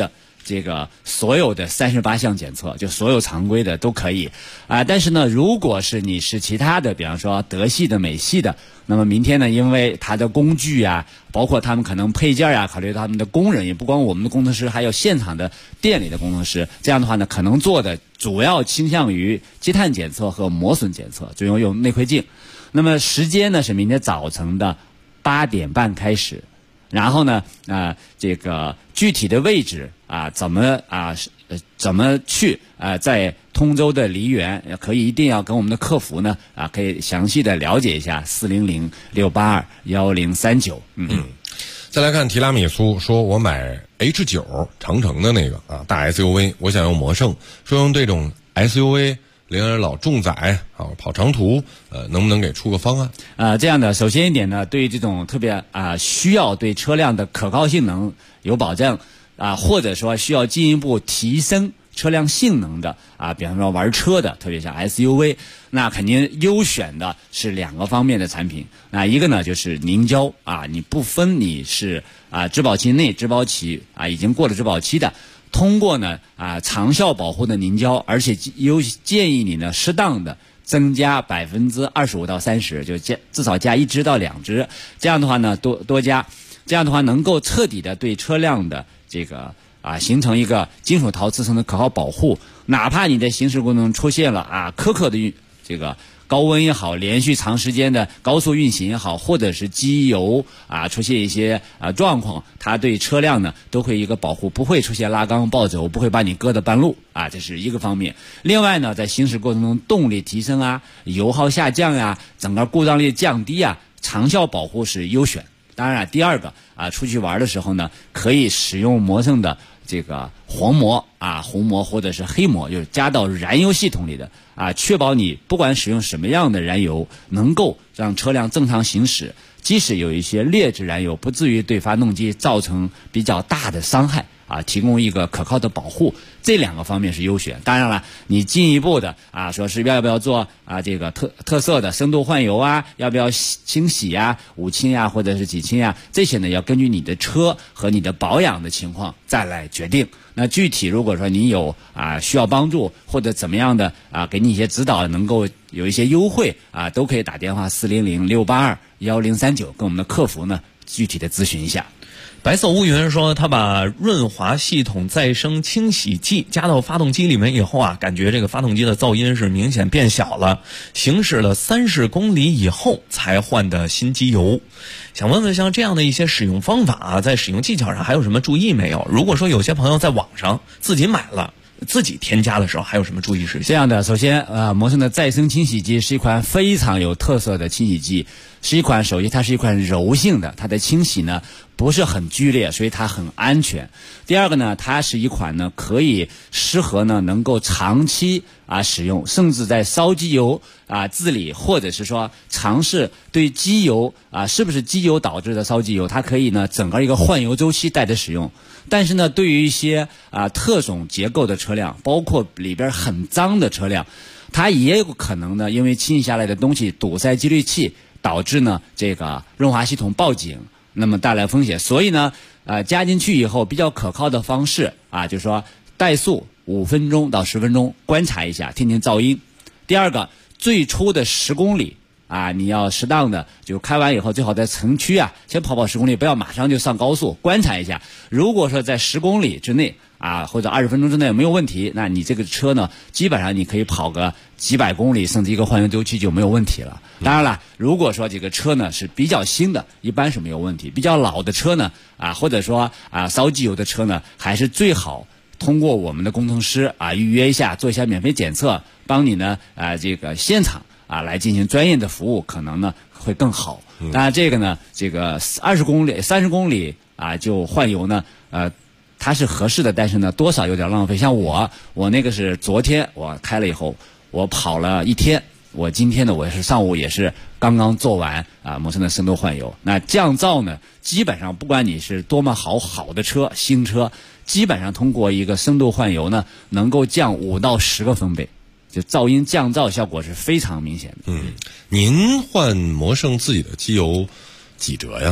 这个所有的38项检测，就所有常规的都可以但是呢，如果是你是其他的，比方说德系的、美系的，那么明天呢，因为它的工具包括他们可能配件考虑到他们的工人，也不光我们的工程师，还有现场的店里的工程师，这样的话呢，可能做的主要倾向于积碳检测和磨损检测，就用内窥镜。那么时间呢是明天早晨的8点半开始。然后呢，这个具体的位置怎么去在通州的梨园，一定要跟我们的客服呢可以详细的了解一下400-682-1039。 再来看提拉米苏，说我买 H9 长城的那个大 SUV， 我想用魔胜，说用这种 SUV。老重载跑长途，能不能给出个方案？ 这样的，首先一点呢，对于这种特别需要对车辆的可靠性能有保证或者说需要进一步提升车辆性能的比方说玩车的，特别像 SUV， 那肯定优选的是2个方面的产品。那一个呢就是凝胶你不分你是质保期内、质保期已经过了质保期的。通过呢长效保护的凝胶，而且建议你呢适当的增加25%到30%，就至少加1支到2支，这样的话呢多加，这样的话能够彻底的对车辆的这个形成一个金属陶瓷层的可靠保护。哪怕你在行驶过程中出现了苛刻的这个高温也好，连续长时间的高速运行也好，或者是机油出现一些状况，它对车辆呢都会一个保护，不会出现拉缸暴走，不会把你搁到半路这是一个方面。另外呢，在行驶过程中动力提升油耗下降整个故障率降低长效保护是优选。当然第二个出去玩的时候呢，可以使用魔胜的这个黄膜红膜或者是黑膜，就是加到燃油系统里的确保你不管使用什么样的燃油，能够让车辆正常行驶，即使有一些劣质燃油，不至于对发动机造成比较大的伤害提供一个可靠的保护。这2个方面是优选。当然了，你进一步的说是要不要做这个特色的深度换油要不要清洗5清或者是几清这些呢要根据你的车和你的保养的情况再来决定。那具体如果说你有需要帮助或者怎么样的给你一些指导，能够有一些优惠都可以打电话400-682-1039跟我们的客服呢具体的咨询一下。 白色乌云说，他把润滑系统再生清洗剂加到发动机里面以后感觉这个发动机的噪音是明显变小了，行驶了30公里以后才换的新机油。想问问像这样的一些使用方法在使用技巧上还有什么注意没有？如果说有些朋友在网上自己买了，自己添加的时候还有什么注意事项？ 这样的，首先魔胜的再生清洗剂是一款非常有特色的清洗剂，首先它是一款柔性的，它的清洗呢不是很剧烈，所以它很安全。第二个呢，它是一款呢可以适合呢能够长期使用，甚至在烧机油治理，或者是说尝试对机油是不是机油导致的烧机油，它可以呢整个一个换油周期带着使用。但是呢，对于一些特种结构的车辆，包括里边很脏的车辆，它也有可能呢因为清洗下来的东西堵塞机滤器，导致呢这个润滑系统报警，那么带来风险。所以呢加进去以后比较可靠的方式就是说怠速5分钟到10分钟，观察一下，听听噪音。第二个，最初的10公里你要适当的就开完以后，最好在城区先跑10公里，不要马上就上高速，观察一下。如果说在10公里之内或者20分钟之内没有问题，那你这个车呢基本上你可以跑个几百公里，甚至一个换油周期就没有问题了。当然了，如果说这个车呢是比较新的，一般是没有问题。比较老的车呢或者说烧机油的车呢，还是最好通过我们的工程师预约一下，做一下免费检测，帮你呢这个现场来进行专业的服务，可能呢会更好。当然这个呢这个20公里30公里就换油呢它是合适的，但是呢多少有点浪费。像我那个是昨天我开了以后，我跑了1天，我今天呢我是上午也是刚刚做完魔胜的深度换油。那降噪呢基本上不管你是多么好的车，新车基本上通过一个深度换油呢能够降5到10个分贝，就噪音降噪效果是非常明显的。 您换魔胜自己的机油几折呀？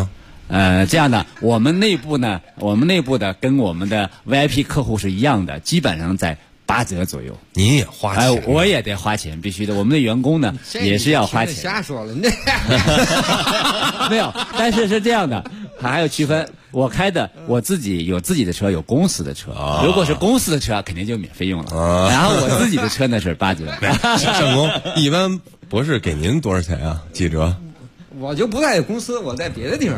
这样的，我们内部的跟我们的 VIP 客户是一样的，基本上在8折左右。 你也花钱？ 我也得花钱，必须的。我们的员工呢也是要花钱。 瞎说了， 没有，但是是这样的，还有区分。我开的我自己有自己的车，有公司的车。如果是公司的车，肯定就免费用了。然后我自己的车呢是8折。 盛工，一般博士给您多少钱啊？几折？ 我就不在公司，我在别的地方。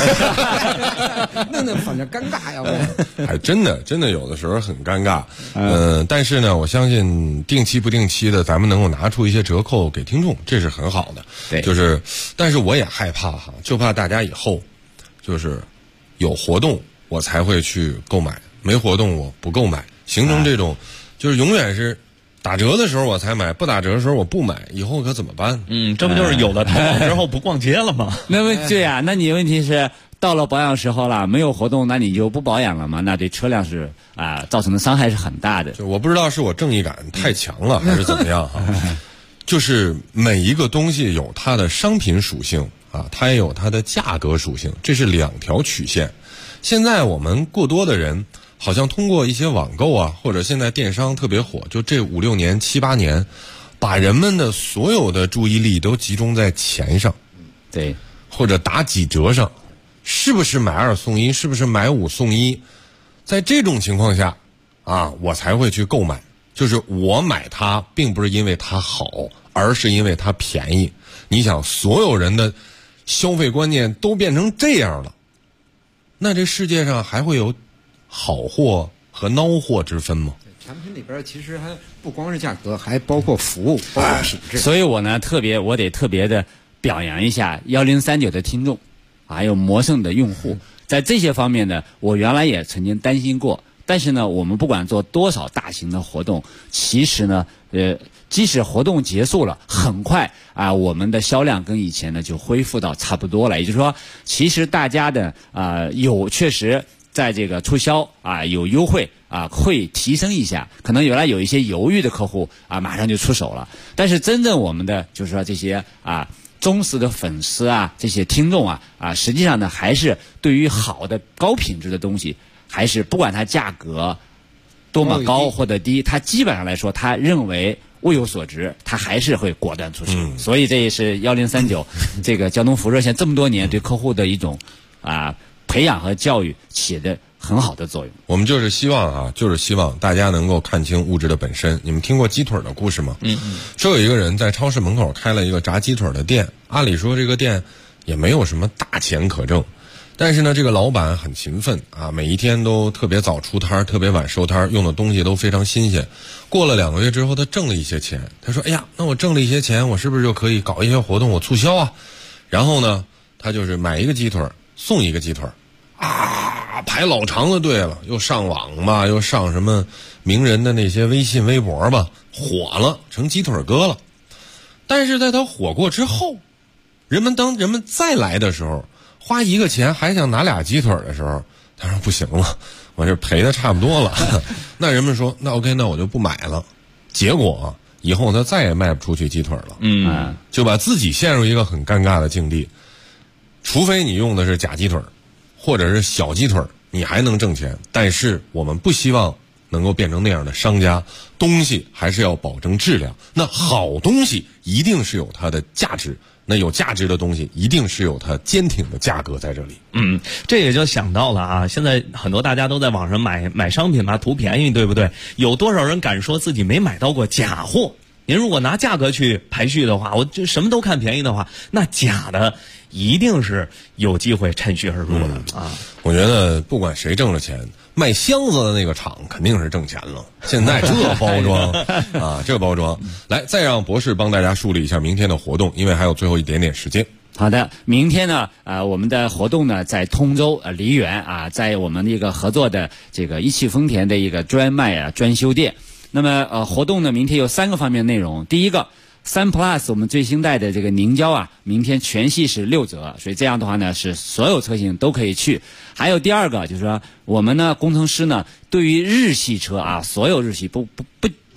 那反正尴尬呀， 还真的有的时候很尴尬。但是呢，我相信定期不定期的，咱们能够拿出一些折扣给听众，这是很好的。 对， 就是，但是我也害怕哈，就怕大家以后就是有活动我才会去购买，没活动我不购买，形成这种就是永远是打折的时候我才买，不打折的时候我不买，以后可怎么办？ 这不就是有了淘宝之后不逛街了吗？ 那么对呀，那你问题是到了保养时候了，没有活动，那你就不保养了吗？那对车辆是造成的伤害是很大的。 就我不知道是我正义感太强了还是怎么样啊？就是每一个东西有它的商品属性啊，它也有它的价格属性，这是2条曲线。现在我们过多的人好像通过一些网购啊，或者现在电商特别火，就这5、6年、7、8年，把人们的所有的注意力都集中在钱上， 对， 或者打几折上，是不是买2送1，是不是买5送1？在这种情况下啊，我才会去购买。就是我买它，并不是因为它好，而是因为它便宜。你想，所有人的消费观念都变成这样了，那这世界上还会有好货和孬货之分吗？ 产品里边其实还不光是价格，还包括服务，包括品质。 所以我呢我得特别的表扬一下1039的听众，还有魔圣的用户。在这些方面呢，我原来也曾经担心过，但是呢，我们不管做多少大型的活动，其实呢，即使活动结束了，很快我们的销量跟以前呢就恢复到差不多了。也就是说，其实大家的确实在这个促销有优惠会提升一下，可能原来有一些犹豫的客户马上就出手了。但是真正我们的就是说这些忠实的粉丝这些听众实际上呢还是对于好的高品质的东西，还是不管它价格多么高或者低，他基本上来说他认为物有所值，他还是会果断出手。所以这也是1039这个交通服务热线这么多年对客户的一种培养和教育起的很好的作用。 我们就是希望大家能够看清物质的本身。你们听过鸡腿的故事吗？说有一个人在超市门口开了一个炸鸡腿的店，按理说这个店也没有什么大钱可挣，但是呢，这个老板很勤奋每一天都特别早出摊，特别晚收摊，用的东西都非常新鲜。过了2个月之后，他挣了一些钱。他说：“哎呀，那我挣了一些钱，我是不是就可以搞一些活动，我促销啊？”然后呢，他就是买一个鸡腿送一个鸡腿，排老长的队了，又上网吧，又上什么名人的那些微信、微博吧，火了，成鸡腿哥了。但是在他火过之后，当人们再来的时候，花1个钱还想拿2鸡腿的时候，他说不行了，我这赔的差不多了。那人们说那 OK， 那我就不买了。结果以后他再也卖不出去鸡腿了，就把自己陷入一个很尴尬的境地。除非你用的是假鸡腿或者是小鸡腿，你还能挣钱。但是我们不希望能够变成那样的商家，东西还是要保证质量。那好东西一定是有它的价值，那有价值的东西一定是有它坚挺的价格在这里。 这也就想到了现在很多大家都在网上买商品图便宜，对不对？有多少人敢说自己没买到过假货？您如果拿价格去排序的话，我就什么都看便宜的话，那假的一定是有机会趁虚而入的我觉得不管谁挣了钱，卖箱子的那个厂肯定是挣钱了。现在这包装这包装，来再让博士帮大家梳理一下明天的活动，因为还有最后一点点时间。 好的，明天呢，我们的活动呢在通州梨园在我们一个合作的这个一汽丰田的一个专卖专修店。那么活动呢，明天有3个方面内容。第一个，3 Plus 我们最新代的这个凝胶明天全系是6折，所以这样的话呢，是所有车型都可以去。还有第二个，就是说我们呢工程师呢对于日系车所有日系不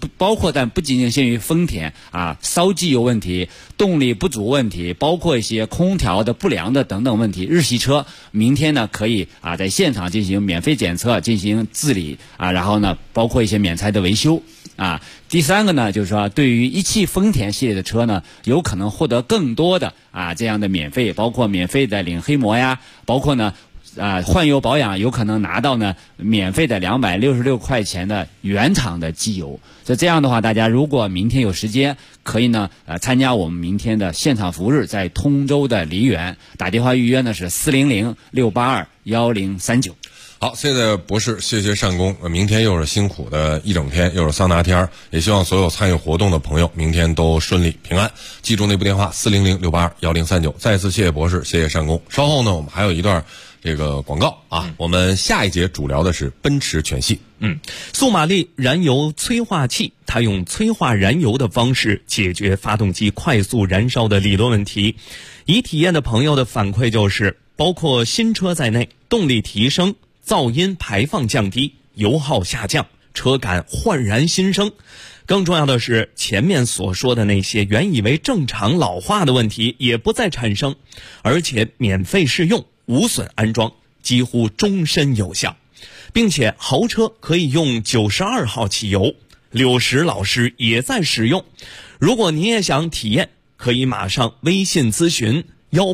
包括但不仅仅限于丰田啊，烧机油问题、动力不足问题，包括一些空调的不良的等等问题，日系车明天呢可以啊在现场进行免费检测、进行治理啊，然后呢包括一些免拆的维修啊。第三个呢，就是说对于一汽丰田系列的车呢，有可能获得更多的啊这样的免费，包括免费的领黑膜呀，包括呢换油保养有可能拿到呢免费的266块钱的原厂的机油。所以这样的话，大家如果明天有时间，可以呢参加我们明天的现场服务日，在通州的梨园，打电话预约呢是400-682-1039。 好，谢谢博士，谢谢单工。明天又是辛苦的一整天，又是桑拿天，也希望所有参与活动的朋友明天都顺利平安。记住那部电话400-682-1039。再次谢谢博士，谢谢单工。稍后呢，我们还有一段这个广告啊，我们下一节主聊的是奔驰全系。 速马力燃油催化器，它用催化燃油的方式解决发动机快速燃烧的理论问题。已体验的朋友的反馈就是，包括新车在内，动力提升，噪音排放降低，油耗下降，车感焕然新生。更重要的是，前面所说的那些原以为正常老化的问题也不再产生，而且免费试用，无损安装，几乎终身有效。并且豪车可以用92号汽油，60老师也在使用。如果你也想体验，可以马上微信咨询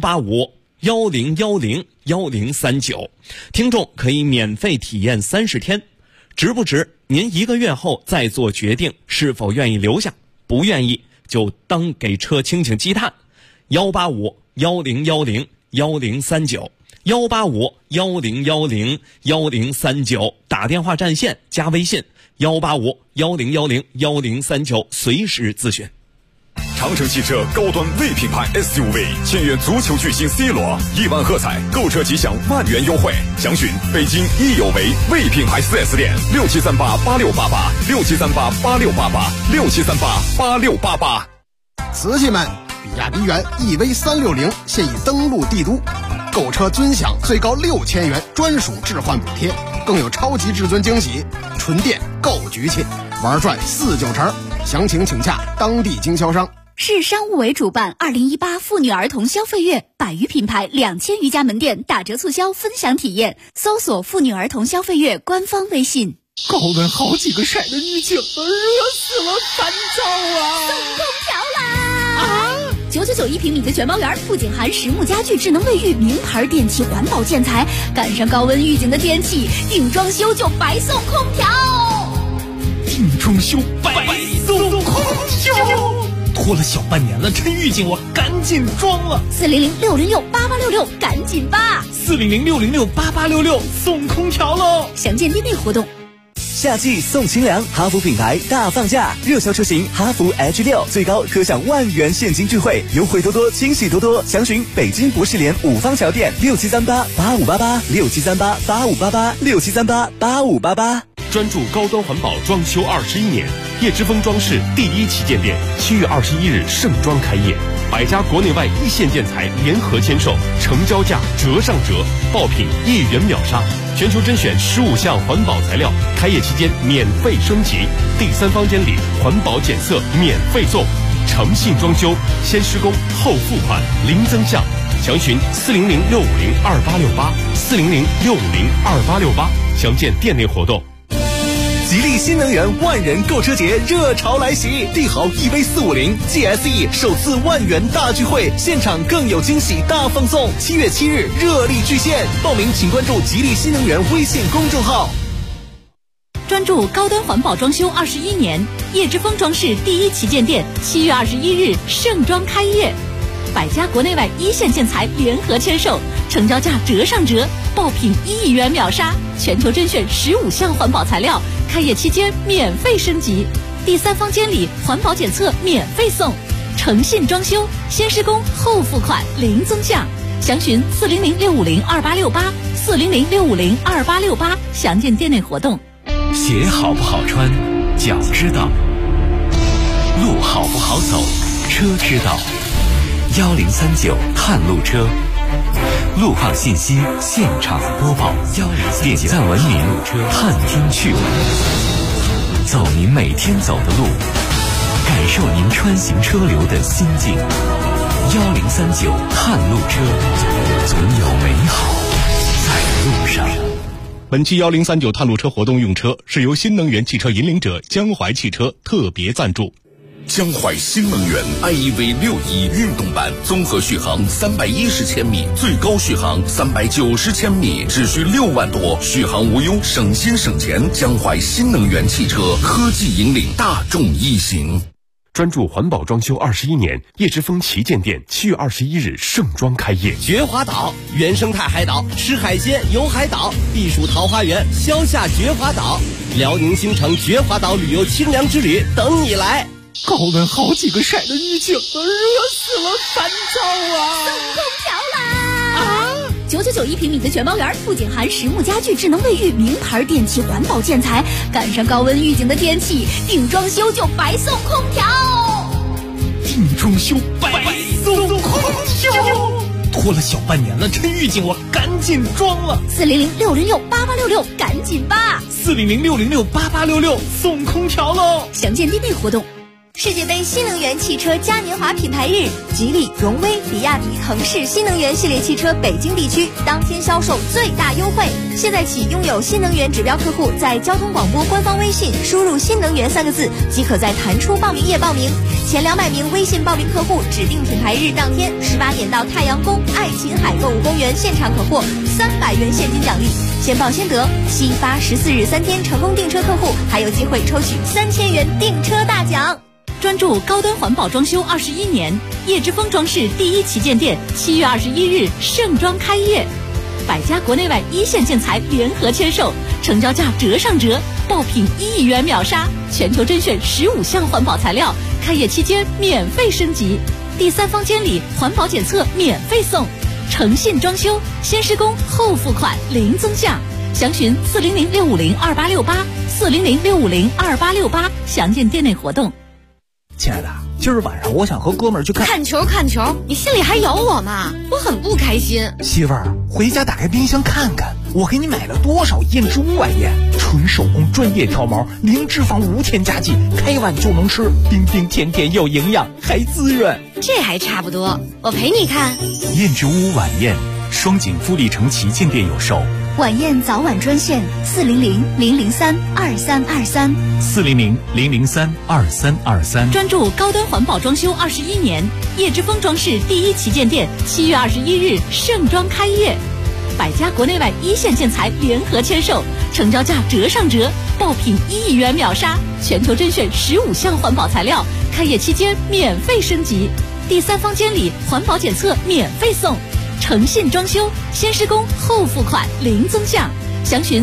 185-1010-1039，听众可以免费体验30天，值不值？您1个月后再做决定是否愿意留下，不愿意就当给车清清积碳。185-1010-1039，185-1010-1039，打电话占线加微信185-1010-1039，随时咨询。 长城汽车高端 V 品牌 SUV 签约足球巨星 C 罗，1万喝彩，购车即享万元优惠。详询北京益友为 V 品牌 4S 店，67388688，67388688，67388688。 瓷器们，比亚迪元 EV360现已登陆帝都，购车尊享最高6000元专属置换补贴，更有超级至尊惊喜，纯电够局气，玩转49成。详情请洽当地经销商。 市商务委主办2018妇女儿童消费月，100余品牌2000余家门店打折促销分享体验，搜索妇女儿童消费月官方微信。 高温好几个晒的女警，热死了，烦躁啊！ 送空调啦！9991平米的全包园，不仅含实木家具、智能卫浴、名牌电器、环保建材，赶上高温预警的天气，定装修就白送空调。 定装修白送空调，拖了小半年了，趁预警我赶紧装了。 400-606-8866，赶紧吧 ！400-606-8866，送空调喽！ 详见店内活动。 夏季送清凉，哈弗品牌大放价，热销车型哈弗 H6最高可享万元现金钜惠，优惠多多，惊喜多多。详询北京博士联5方桥店6738-8588，6738-8588，6738-8588。 专注高端环保装修21年，叶之峰装饰第1旗舰店7月21日盛装开业，100家国内外一线建材联合签售，成交价折上折，爆品1元秒杀，全球甄选15项环保材料，开业期间免费升级，第3方监理环保检测免费送，诚信装修，先施工后付款，零增项。详询400-650-2868，400-650-2868，详见店内活动。 吉利新能源万人购车节热潮来袭，帝豪 EV450 GSE 首次万元大聚会，现场更有惊喜大放送。7月7日热力巨献，报名请关注吉利新能源微信公众号。 专注高端环保装修21年，叶之峰装饰第1旗舰店7月21日盛装开业，100家国内外一线建材联合签售，成交价折上折，爆品1元秒杀，全球甄选15项环保材料，开业期间免费升级，第3方监理环保检测免费送，诚信装修，先施工后付款，零增项。详询400-650-2868，400-650-2868，详见店内活动。 鞋好不好穿，脚知道；路好不好走，车知道。1039探路车，路况信息现场播报，点赞文明，探听趣闻。 造您每天走的路，感受您穿行车流的心境。1039探路车，总有美好在路上。 本期1039探路车活动用车是由新能源汽车引领者江淮汽车特别赞助。 江淮新能源 iEV61运动版，综合续航310千米，最高续航390千米，只需6万多，续航无忧，省心省钱。江淮新能源汽车，科技引领大众一行。 专注环保装修21年，叶之峰旗舰店7月21日盛装开业。 绝华岛原生态海岛，吃海鲜游海岛，避暑桃花源，消夏绝华岛，辽宁新城绝华岛旅游清凉之旅等你来。 高温好几个晒的预警，热死了，烦躁啊！ 送空调啦！999一平米的全包园，不仅含实木家具、智能卫浴、名牌电器、环保建材，赶上高温预警的天气，定装修就白送空调。 定装修白送空调，拖了小半年了，趁预警我赶紧装了。 400-606-8866，赶紧吧 ！400-606-8866，送空调喽！ 详见店内活动。世界杯新能源汽车嘉年华品牌日，吉利、荣威、比亚迪、恒仕新能源系列汽车北京地区当天销售最大优惠。现在起，拥有新能源指标客户在交通广播官方微信输入“新能源”3个字，即可在弹出报名页报名。前200名微信报名客户，指定品牌日当天18点到太阳宫爱琴海购物公园现场可获300元现金奖励，先报先得。7、8、14日3天成功订车客户还有机会抽取3000元订车大奖。 专注高端环保装修21年，叶之峰装饰第一旗舰店7月21日盛装开业，100家国内外一线建材联合签售，成交价折上折，爆品1亿元秒杀，全球甄选15项环保材料，开业期间免费升级，第3方监理环保检测免费送，诚信装修，先施工后付款零增项，详询400-650-2868，400-650-2868，详见店内活动。 亲爱的，今儿晚上我想和哥们儿去看球，你心里还有我吗？我很不开心。 媳妇儿，回家打开冰箱看看，我给你买了多少燕之屋晚宴，纯手工专业挑毛，零脂肪无添加剂，开碗就能吃，冰冰甜甜又营养，还滋润。 这还差不多，我陪你看。 燕之屋晚宴，双井富力城旗舰店有售。 晚宴早晚专线 400-003-2323，400-003-2323。专注高端环保装修21年，叶之峰装饰第一旗舰店7月21日盛装开业，100家国内外一线建材联合签售，成交价折上折，爆品1亿元秒杀，全球甄选15项环保材料，开业期间免费升级，第3方监理环保检测免费送，诚信装修，先施工后付款零增项，详询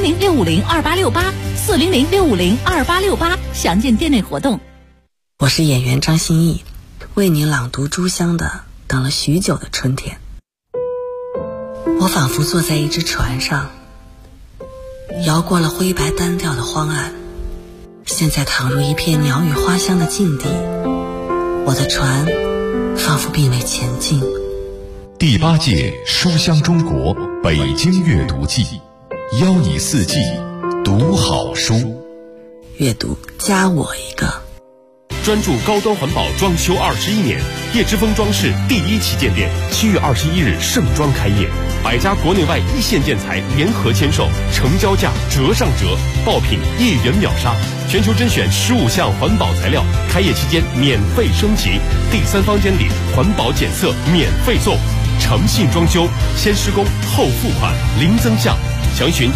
400-650-2868，400-650-2868，详见店内活动。 我是演员张歆艺，为您朗读朱湘的《等了许久的春天》。我仿佛坐在一只船上，摇过了灰白单调的荒岸，现在躺入一片鸟语花香的境地，我的船仿佛并未前进。 第8届书香中国北京阅读季，邀你4季读好书， 阅读加我一个。 专注高端环保装修21年，叶之峰装饰第一旗舰店7月21日盛装开业，100家国内外一线建材联合签售，成交价折上折，爆品1亿元秒杀，全球甄选15项环保材料，开业期间免费升级，第3方监理环保检测免费送，诚信装修，先施工后付款零增项，详询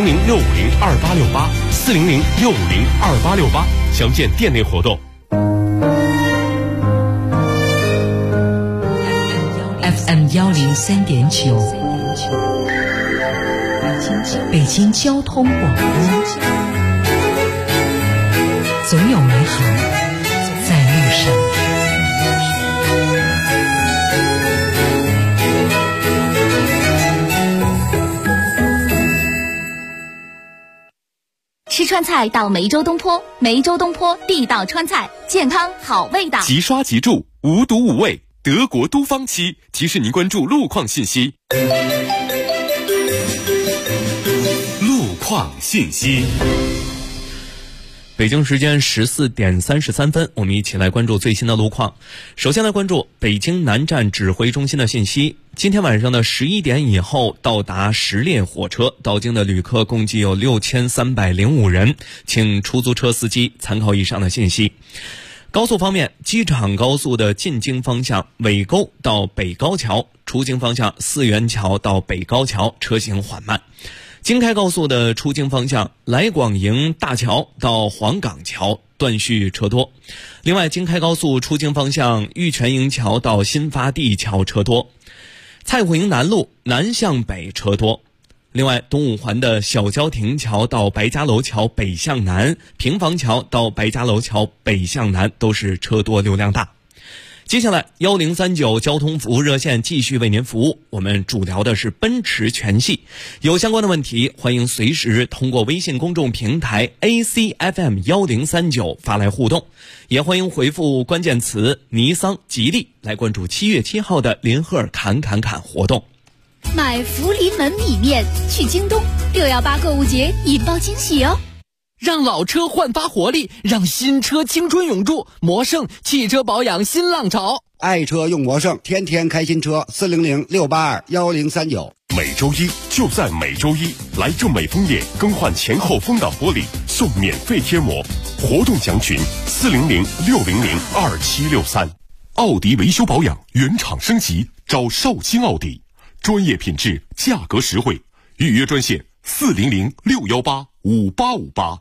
400-650-2868，400-650-2868，详见店内活动。 FM 103.9，北京交通广播，总有美好在路上。 吃川菜到梅州东坡，梅州东坡地道川菜，健康好味道。 即刷即住，无毒无味，德国都方漆提示您关注路况信息。路况信息。 北京时间14点33分，我们一起来关注最新的路况。首先来关注北京南站指挥中心的信息。今天晚上的11点以后到达10列火车，到京的旅客共计有6305人，请出租车司机参考以上的信息。高速方面，机场高速的进京方向尾沟到北高桥，出京方向四元桥到北高桥车行缓慢。京开高速的出京方向来广营大桥到黄岗桥断续车多。另外，京开高速出京方向玉泉营桥到新发地桥车多。蔡虎营南路南向北车多。另外，东五环的小郊亭桥到白家楼桥北向南，平房桥到白家楼桥北向南都是车多流量大。接下来1039交通服务热线继续为您服务，我们主聊的是奔驰全系，有相关的问题欢迎随时通过微信公众平台 ACFM1039 发来互动，也欢迎回复关键词尼桑吉利来关注7月7号的林赫尔侃活动。 买福临门米面去京东，618购物节引爆惊喜哦！ 让老车焕发活力，让新车青春永驻。魔圣汽车保养新浪潮， 爱车用魔圣，天天开新车。400-682-1039。 每周一就在每周一，来正美枫叶更换前后风挡玻璃送免费贴膜，活动详询400-600-2763。奥迪维修保养原厂升级，找绍兴奥迪，专业品质，价格实惠，预约专线400-618-5858。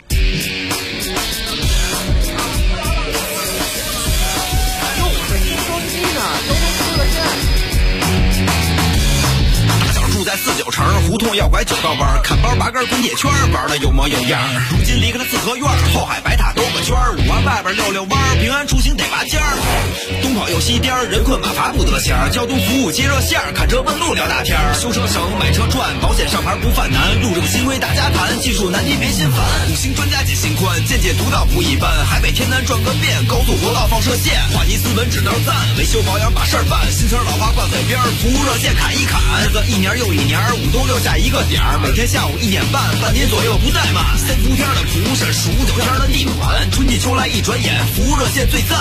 住在49城，胡同要拐9道弯，看包拔根滚铁圈，玩的有模有样。如今离开了四合院，后海白塔兜个圈，5环外边溜溜弯，平安出行得拔尖儿。东跑又西颠，人困马乏不得闲。交通服务接热线，看车问路聊大天。修车省，买车赚，保险上牌不犯难。路政新规大家谈，技术难题别心烦。5星专家解心宽，见解独到不一般。海北天南转个遍，高速国道放射线，话题斯文指道赞，维修保养把事儿办。新车老花挂嘴边，服务热线砍一砍。日子一年又一年，5东6下一个点儿，每天下午1点半，半年左右不怠慢。3伏天的蒲是数9天的逆转，春季秋来一转眼，服务热线最赞。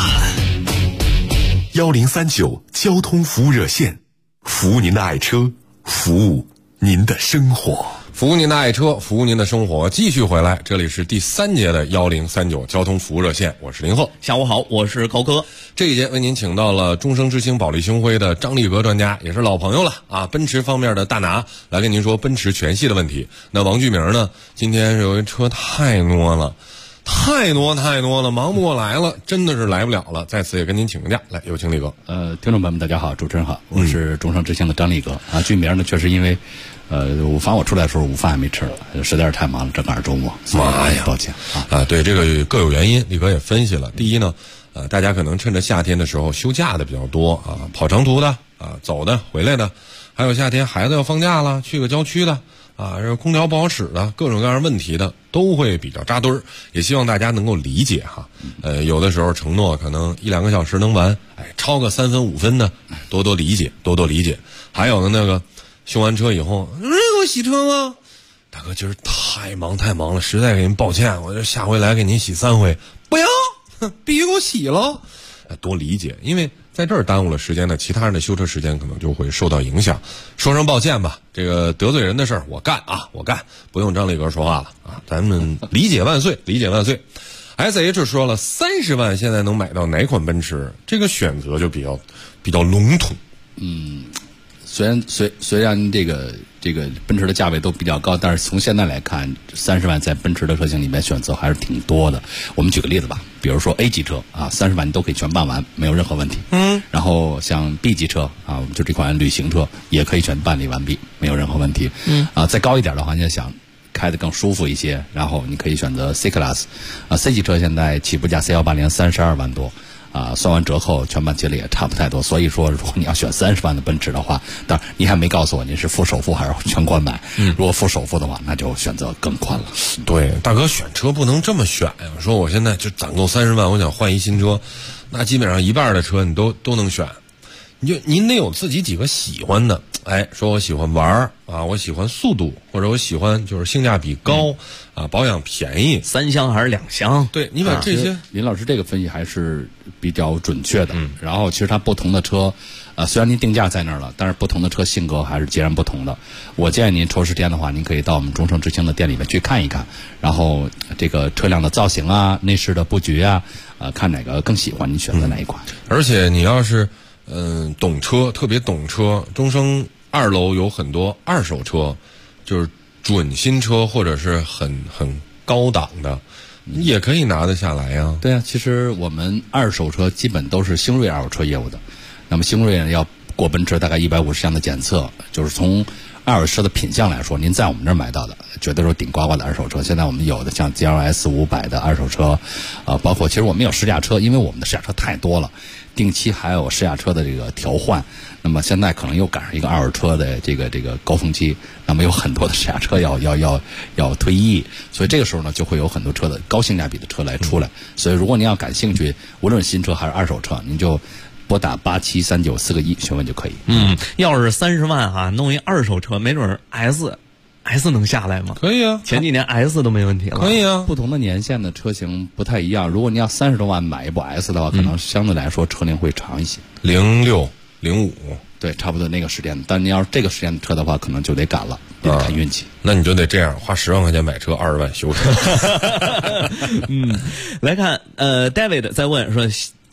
1039交通服务热线，服务您的爱车，服务您的生活。 服务您的爱车，服务您的生活。继续回来，这里是第3节的1039交通服务热线，我是林鹤。 下午好，我是高哥。 这一节为您请到了终生之星保利星辉的张立格专家，也是老朋友了啊，奔驰方面的大拿，来跟您说奔驰全系的问题。那王巨明呢，今天有一车太多了，忙不过来了，真的是来不了了，在此也跟您请个假。来，有请立格。 听众朋友们大家好，主持人好，我是终生之星的张立格啊。巨明呢，确实因为反正我出来的时候午饭还没吃了，实在是太忙了，正赶上周末， 妈呀， 抱歉啊。对，这个各有原因，立格也分析了。第一呢，大家可能趁着夏天的时候休假的比较多啊，跑长途的啊，走的回来的，还有夏天孩子要放假了，去个郊区的啊，这空调不好使的，各种各样问题的都会比较扎堆儿，也希望大家能够理解哈。有的时候承诺可能1-2个小时能完，超个3分5分的，多多理解。还有呢，那个修完车以后，给我洗车吗？大哥，今儿太忙了，实在给您抱歉，我这下回来给您洗3回，不要，必须给我洗了。多理解，因为在这儿耽误了时间呢，其他人的修车时间可能就会受到影响。说声抱歉吧，这个得罪人的事儿我干，不用张立格说话了啊，咱们理解万岁。SH 说了，30万现在能买到哪款奔驰？这个选择就比较笼统。 虽然这个奔驰的价位都比较高，但是从现在来看，30万在奔驰的车型里面选择还是挺多的。我们举个例子吧，比如说 A 级车啊，30万你都可以全办完，没有任何问题。然后像 B 级车啊，就这款旅行车也可以全办理完毕，没有任何问题。再高一点的话，你要想开得更舒服一些，然后你可以选择 C Class， C 级车现在起步价 C180 32万多。算完折扣全办起来也差不太多，所以说如果你要选30万的奔驰的话，当然你还没告诉我您是付首付还是全款买。如果付首付的话，那就选择更宽了。 对，大哥选车不能这么选呀！说我现在就攒够30万，我想换一新车，那基本上一半的车你都能选。 您得有自己几个喜欢的，说我喜欢玩啊，我喜欢速度，或者我喜欢就是性价比高啊，保养便宜 ，3箱还是2箱？ 对，你把这些， 林老师这个分析还是比较准确的。然后其实它不同的车，虽然您定价在那儿了，但是不同的车性格还是截然不同的。我建议您抽时间的话，您可以到我们中盛之星的店里面去看一看，然后这个车辆的造型啊、内饰的布局啊，看哪个更喜欢，你选择哪一款。 而且你要是懂车，特别懂车，中升2楼有很多二手车，就是准新车或者是很高档的，也可以拿得下来呀。 对啊，其实我们二手车基本都是星瑞二手车业务的。那么星瑞呢，要过奔驰大概150项的检测，就是从二手车的品相来说，您在我们这儿买到的绝对是顶呱呱的二手车。现在我们有的像 GLS 500的二手车，包括其实我们有试驾车，因为我们的试驾车太多了，定期还有试驾车的这个调换。那么现在可能又赶上一个二手车的这个高峰期，那么有很多的试驾车要推役，所以这个时候呢，就会有很多车的高性价比的车来出来。所以如果您要感兴趣，无论是新车还是二手车，您就拨打873941个1询问就可以。 要是30万啊，弄一二手车，没准 S 能下来吗？ 可以啊， 前几年 S 都没问题了。 可以啊， 不同的年限的车型不太一样。如果你要30多万买一部 S 的话，可能相对来说车龄会长一些 ，06、05， 对，差不多那个时间。但你要是这个时间的车的话，可能就得赶了，得看运气。 那你就得这样，花10万块钱买车，20万修车。 来看David 在问说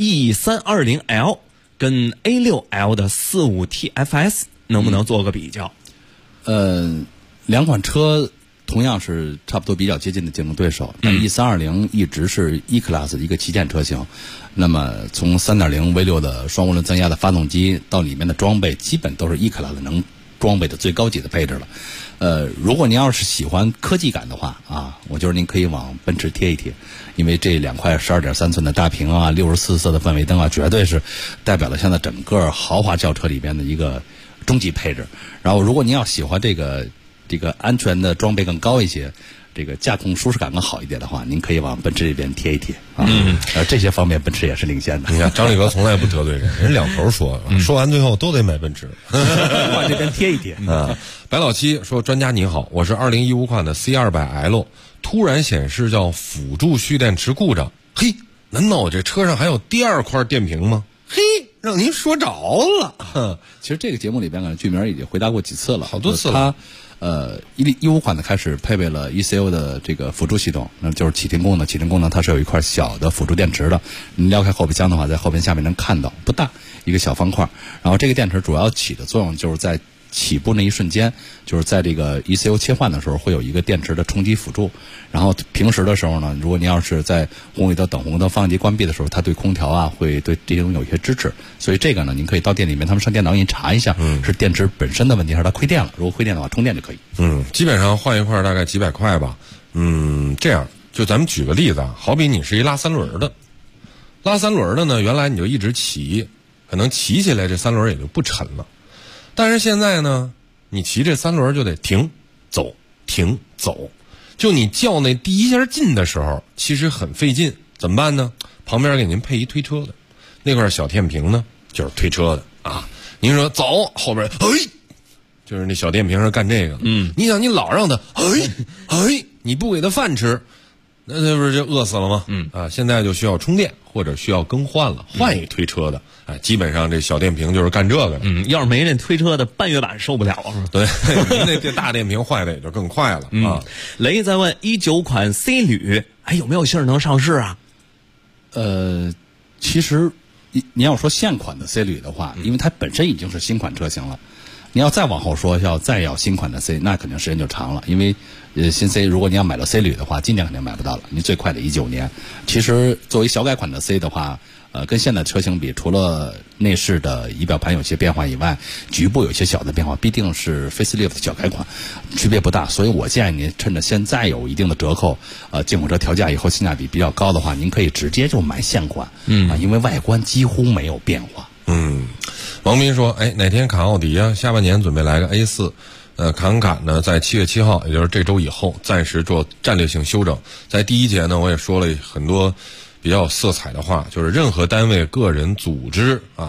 E320L 跟 A6L 的45 TFS 能不能做个比较？ 两款车同样是差不多比较接近的竞争对手，但 E320 一直是 E-Class 的一个旗舰车型。那么从 3.0 V6 的双涡轮增压的发动机到里面的装备，基本都是 E-Class 能装备的最高级的配置了。如果您要是喜欢科技感的话啊，我觉得您可以往奔驰贴一贴，因为这2块12.3寸的大屏啊，64色的氛围灯啊，绝对是代表了现在整个豪华轿车里边的一个终极配置。然后如果您要喜欢这个安全的装备更高一些，这个驾控舒适感更好一点的话，您可以往奔驰这边贴一贴啊。这些方面奔驰也是领先的。 你看张力哥从来不得罪人两头说，说完最后都得买奔驰， 往这边贴一贴啊。白老七说：“专家你好，我是2015款的 C200L， 突然显示叫辅助蓄电池故障。嘿，难道我这车上还有第2块电瓶吗？嘿，让您说着了。 其实这个节目里边呢，剧名已经回答过几次了， 好多次了。 15款的开始配备了 ECU 的这个辅助系统，那就是启停功能。启停功能它是有一块小的辅助电池的，你撩开后备箱的话，在后边下面能看到，不大，一个小方块。然后这个电池主要起的作用就是在起步那一瞬间，就是在这个 ECU 切换的时候，会有一个电池的冲击辅助。然后平时的时候呢，如果您要是在红绿灯等红灯发动机关闭的时候，它对空调啊会对这些东西有一些支持。所以这个呢，您可以到店里面，他们上电脑给你查一下，是电池本身的问题，还是它亏电了。如果亏电的话，充电就可以。 基本上换一块大概几百块吧。这样就咱们举个例子啊，好比你是一拉3轮的，拉3轮的呢，原来你就一直骑，可能骑起来这3轮也就不沉了。但是现在呢，你骑这3轮就得停走停走，就你较那第一下劲的时候，其实很费劲。怎么办呢？旁边给您配一推车的，那块小电瓶呢，就是推车的啊。您说走，后边就是那小电瓶是干这个。你想你老让他你不给他饭吃，那不是就饿死了吗？现在就需要充电或者需要更换了，换一推车的。基本上这小电瓶就是干这个的。 要是没那推车的半月板受不了了。 对，那大电瓶坏的也就更快了啊。 雷在问19款 C 旅有没有信儿能上市啊？ 其实你要说现款的 C 旅的话，因为它本身已经是新款车型了，你要再往后说再要新款的 C， 那肯定时间就长了。因为新 C 如果你要买到 C 旅的话，今年肯定买不到了，你最快的19年。其实作为小改款的 C 的话，跟现在车型比，除了内饰的仪表盘有些变化以外，局部有些小的变化，必定是 facelift 小改款，区别不大。所以我建议您趁着现在有一定的折扣，进口车调价以后性价比比较高的话，您可以直接就买现款，因为外观几乎没有变化。 王斌说，哪天侃奥迪啊，下半年准备来个 A4。侃呢，在7月7号，也就是这周以后，暂时做战略性休整。在第一节呢，我也说了很多比较有色彩的话，就是任何单位、个人、组织啊，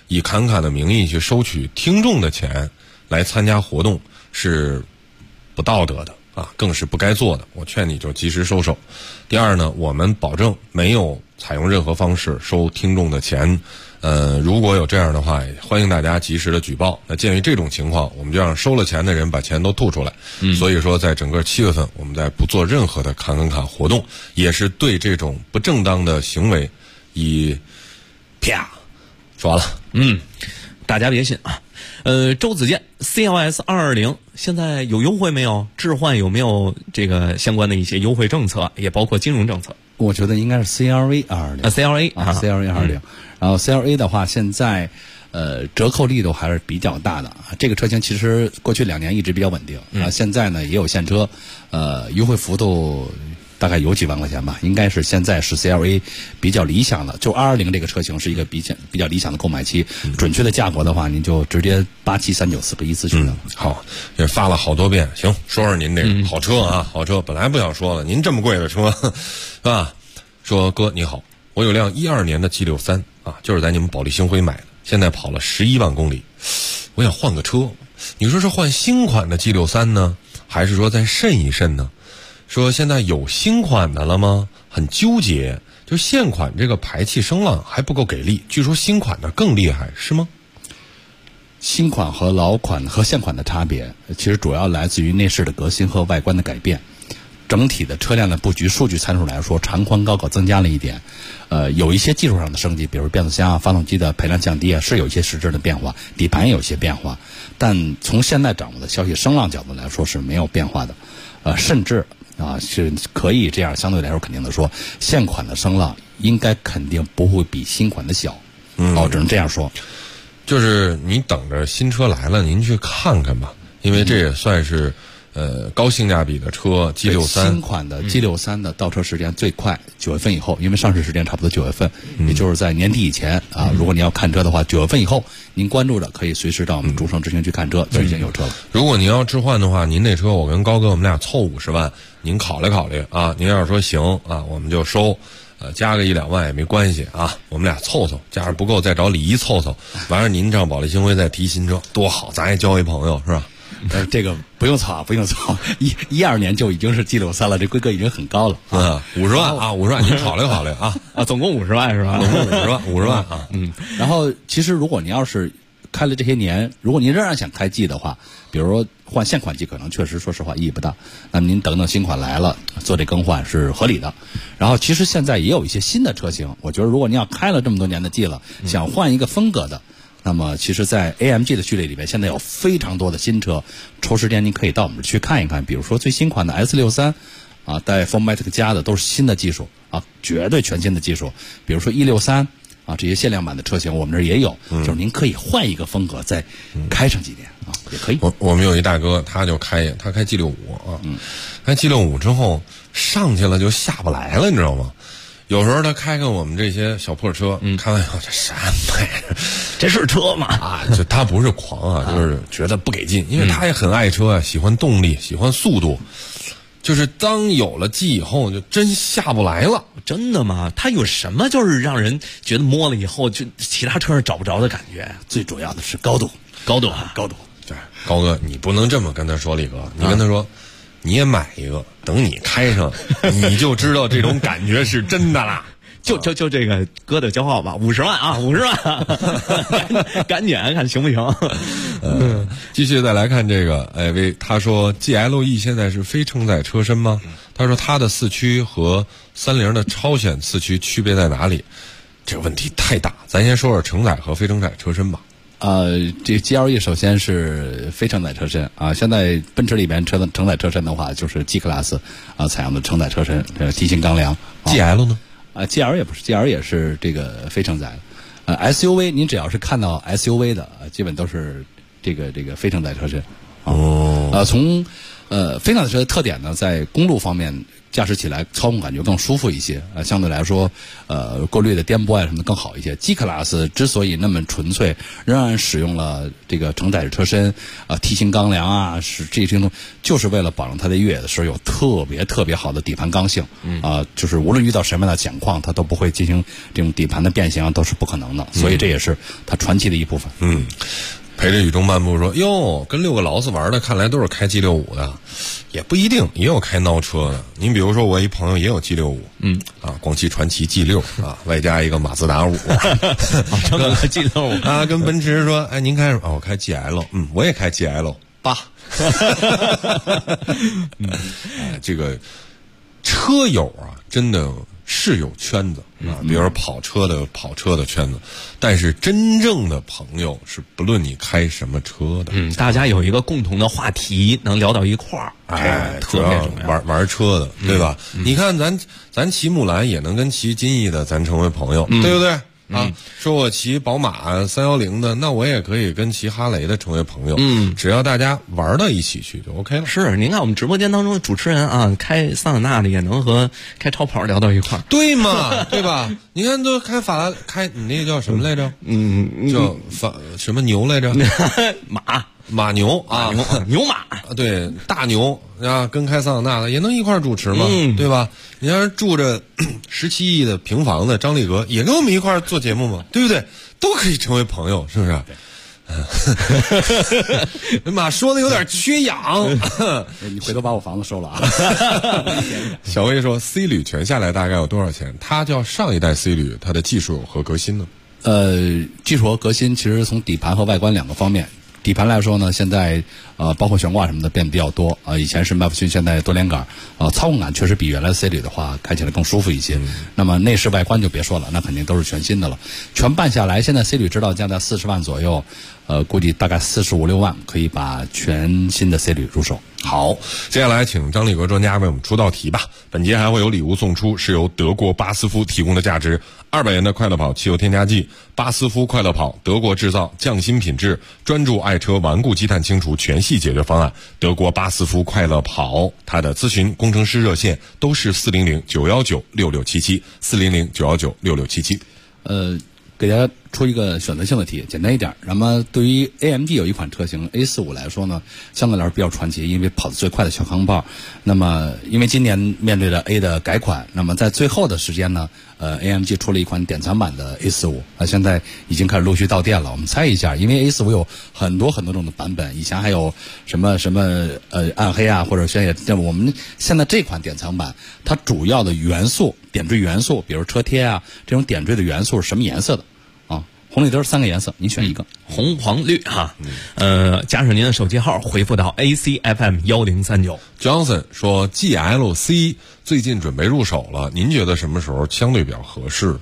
以侃侃的名义去收取听众的钱来参加活动是不道德的啊，更是不该做的。我劝你就及时收手。第二呢，我们保证没有采用任何方式收听众的钱。如果有这样的话，欢迎大家及时的举报。那鉴于这种情况，我们就让收了钱的人把钱都吐出来。所以说，在整个7月份，我们在不做任何的侃活动，也是对这种不正当的行为啪说完了。 大家别信啊。周子健 CLS 220现在有优惠没有？置换有没有这个相关的一些优惠政策，也包括金融政策？ 我觉得应该是 CLA 220 CLA CLA 220。然后 CLA 的话，现在折扣力度还是比较大的啊。这个车型其实过去2年一直比较稳定啊，现在呢也有现车，优惠幅度大概有几万块钱吧，应该是现在是 CLA 比较理想的。就220这个车型是一个比较理想的购买期。准确的价格的话，您就直接87394个一次去了。 好，也发了好多遍。行，说说您这个好车啊，好车。本来不想说了，您这么贵的车，啊，说哥你好，我有辆12年的 G63 啊，就是在你们保利星辉买的，现在跑了11万公里，我想换个车。你说是换新款的 G63 呢，还是说再慎一慎呢？说现在有新款的了吗？很纠结。就现款这个排气声浪还不够给力，据说新款的更厉害，是吗？ 新款和老款和现款的差别，其实主要来自于内饰的革新和外观的改变。整体的车辆的布局数据参数来说，长宽高增加了一点，有一些技术上的升级，比如变速箱啊、发动机的排量降低啊，是有一些实质的变化，底盘也有一些变化，但从现在掌握的消息声浪角度来说是没有变化的，甚至啊是可以这样相对来说肯定的说，现款的声浪应该肯定不会比新款的小，只能这样说。 就是你等着新车来了，您去看看吧，因为这也算是。高性价比的车 G63 新款的 G63 的到车时间最快9月份以后，因为上市时间差不多9月份，也就是在年底以前啊。如果你要看车的话，9月份以后您关注着可以随时到我们竹城之行去看车，就已经有车了。 如果您要置换的话，您那车我跟高哥我们俩凑50万，您考虑考虑啊。您要是说行啊，我们就收。加个1-2万也没关系啊，我们俩凑凑，加上不够再找李一凑凑，完了您让保利星辉再提新车多好，咱也交一朋友是吧？ 这个不用操，12年就已经是 G63 了，这规格已经很高了啊，50万啊，50万，您考虑考虑啊啊，总共50万是吧？ 总共50万啊， 然后其实如果你要是开了这些年，如果您仍然想开 G 的话，比如说换现款 G 可能确实说实话意义不大，那么您等等新款来了做这更换是合理的。然后其实现在也有一些新的车型，我觉得如果您要开了这么多年的 G 了，想换一个风格的。那么其实在 AMG 的序列里面现在有非常多的新车，抽时间您可以到我们这去看一看，比如说最新款的 S63 啊，带 4MATIC 加的都是新的技术啊，绝对全新的技术，比如说E63啊，这些限量版的车型我们这儿也有，就是您可以换一个风格再开上几年啊，也可以。 我们有一大哥，他开 G65 啊，开 G65 之后上去了就下不来了，你知道吗？有时候他开我们这些小破车，开玩笑，这什么呀？ 这是车吗？ 啊，就他不是狂啊，就是觉得不给劲，因为他也很爱车啊，喜欢动力，喜欢速度。就是当有了 G 以后，就真下不来了。 真的吗？它有什么就是让人觉得摸了以后就其他车上找不着的感觉？ 最主要的是高度。 对，高哥，你不能这么跟他说，李哥，你跟他说。你也买一个，等你开上，你就知道这种感觉是真的啦。 就这个哥的骄傲吧，50万啊，50万，赶紧看行不行？ 继续再来看这个，他说 GLE 现在是非承载车身吗？他说他的4驱和30的超选4驱区别在哪里？这个问题太大，咱先说说承载和非承载车身吧。 这 GLE 首先是非承载车身啊。现在奔驰里边承载车身的话，就是 G Class 啊采用的承载车身，地形钢梁。 GL 呢 ？GL 也不是 ，GL 也是这个非承载的。SUV 您只要是看到 SUV 的，基本都是这个非承载车身。从非承载车的特点呢，在公路方面驾驶起来操控感觉更舒服一些，相对来说，过滤的颠簸啊什么的更好一些。G-Class 之所以那么纯粹，仍然使用了这个承载式车身T 型钢梁啊，是这些东西，就是为了保证它在越野的时候有特别好的底盘刚性，就是无论遇到什么样的情况，它都不会进行这种底盘的变形，都是不可能的。所以这也是它传奇的一部分。 陪着雨中漫步说：“哟，跟6个老子玩的，看来都是开 G65 的，也不一定，也有开孬车的。您比如说，我一朋友也有 G65，广汽传祺 G6 外加一个马自达5， 跟 G65 跟奔驰说，哎，您开什么？我开 GL，我也开 GL8。这个车友啊，真的是有圈子比如说跑车的圈子，但是真正的朋友是不论你开什么车的， 大家有一个共同的话题，能聊到一块儿，特别重要。 玩车的，对吧？你看咱骑木兰也能跟骑金翼的咱成为朋友，对不对？说我骑宝马310的，那我也可以跟骑哈雷的成为朋友。只要大家玩到一起去就 OK 了。 是，您看我们直播间当中的主持人啊，开桑塔纳的也能和开超跑聊到一块儿， 对嘛？对吧？你看都开你那个叫什么来着？叫什么牛来着？马牛啊， 牛马， 对，大牛啊，跟开桑塔纳的也能一块主持嘛，对吧？你要是住着17亿的平房的张立格，也跟我们一块做节目嘛，对不对？都可以成为朋友，是不是？妈说的有点缺氧， 你回头把我房子收了啊！ 小薇说 ，C 旅全下来大概有多少钱？它叫上一代 C 旅，它的技术有何革新呢？ 技术和革新其实从底盘和外观两个方面。底盘来说呢，现在包括悬挂什么的变得比较多以前是麦弗逊，现在多连杆操控感确实比原来的 C 旅的话开起来更舒服一些。那么内饰外观就别说了，那肯定都是全新的了。全办下来，现在 C 旅指导价在40万左右，估计大概45、6万可以把全新的 C 旅入手。 好，接下来请张立格专家为我们出道题吧。本节还会有礼物送出，是由德国巴斯夫提供的价值200元的快乐跑汽油添加剂。巴斯夫快乐跑，德国制造，匠心品质，专注爱车顽固积碳清除全系解决方案。德国巴斯夫快乐跑，它的咨询工程师热线都是400-919-6677，400-919-6677。 给大家出一个选择性的题，简单一点。那么对于 AMG 有一款车型 A45 来说呢，相对来说比较传奇，因为跑得最快的小钢炮。那么因为今年面对着 A 的改款，那么在最后的时间呢，AMG 出了一款典藏版的 A45，现在已经开始陆续到店了。我们猜一下，因为 A45 有很多种的版本，以前还有什么暗黑啊，或者轩野，我们现在这款典藏版，它主要的元素点缀元素，比如车贴啊这种点缀的元素是什么颜色的？红绿灯3个颜色，您选一个， 红黄绿哈。加上您的手机号，回复到 ACFM1039。 Johnson 说 GLC 最近准备入手了，您觉得什么时候相对比较合适？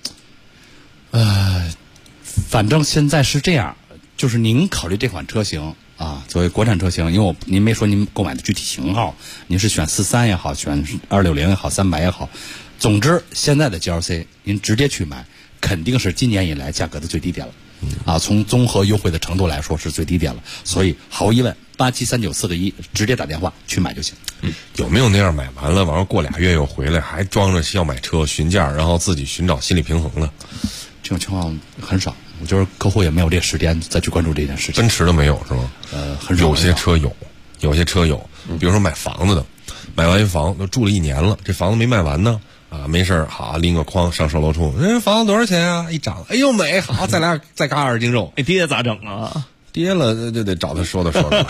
反正现在是这样，就是您考虑这款车型作为国产车型，因为您没说您购买的具体型号，您是选43也好，选260也好，300也好，总之现在的 GLC 您直接去买，肯定是今年以来价格的最低点了，从综合优惠的程度来说是最低点了，所以毫无疑问，873941直接打电话去买就行。 有没有那样买完了，完了过2月又回来，还装着要买车询价，然后自己寻找心理平衡呢？ 这种情况很少，我觉得客户也没有这时间再去关注这件事情。 奔驰的没有是吗？ 很少。 有些车有，比如说买房子的，买完一房都住了1年了，这房子没卖完呢。没事好拎个筐上售楼处，这房子多少钱啊？一涨，哎呦美，好，再嘎2斤肉， 跌咋整啊？ 跌了就得找他说的。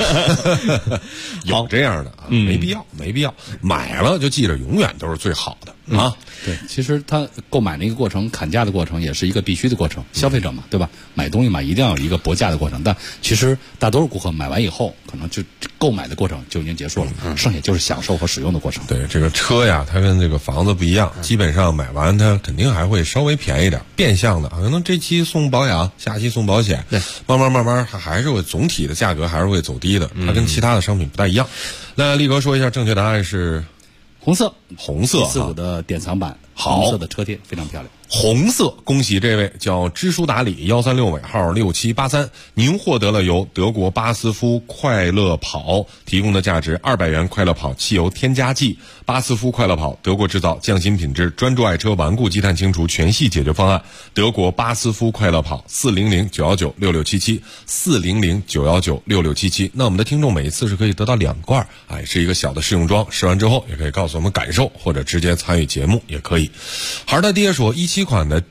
有这样的没必要，买了就记着永远都是最好的对，其实他购买那个过程，砍价的过程也是一个必须的过程，消费者嘛，对吧？买东西嘛，一定要有一个搏价的过程。但其实大多数顾客买完以后，可能就购买的过程就已经结束了，剩下就是享受和使用的过程。 对，这个车呀，它跟这个房子不一样，基本上买完它肯定还会稍微便宜点，变相的可能这期送保养，下期送保险， 对， 慢慢还是会总体的价格还是会走低的，它跟其他的商品不太一样。那立格说一下，正确答案是红色 ，45 的典藏版， 好， 红色的车贴非常漂亮。 红色，恭喜这位叫知书达理136尾号6783，您获得了由德国巴斯夫快乐跑提供的价值200元快乐跑汽油添加剂。巴斯夫快乐跑，德国制造，匠心品质，专注爱车，顽固积碳清除全系解决方案。德国巴斯夫快乐跑，400-919-6677，400-919-6677。那我们的听众每一次是可以得到2罐，是一个小的试用装，试完之后也可以告诉我们感受，或者直接参与节目也可以。孩儿他爹说17款的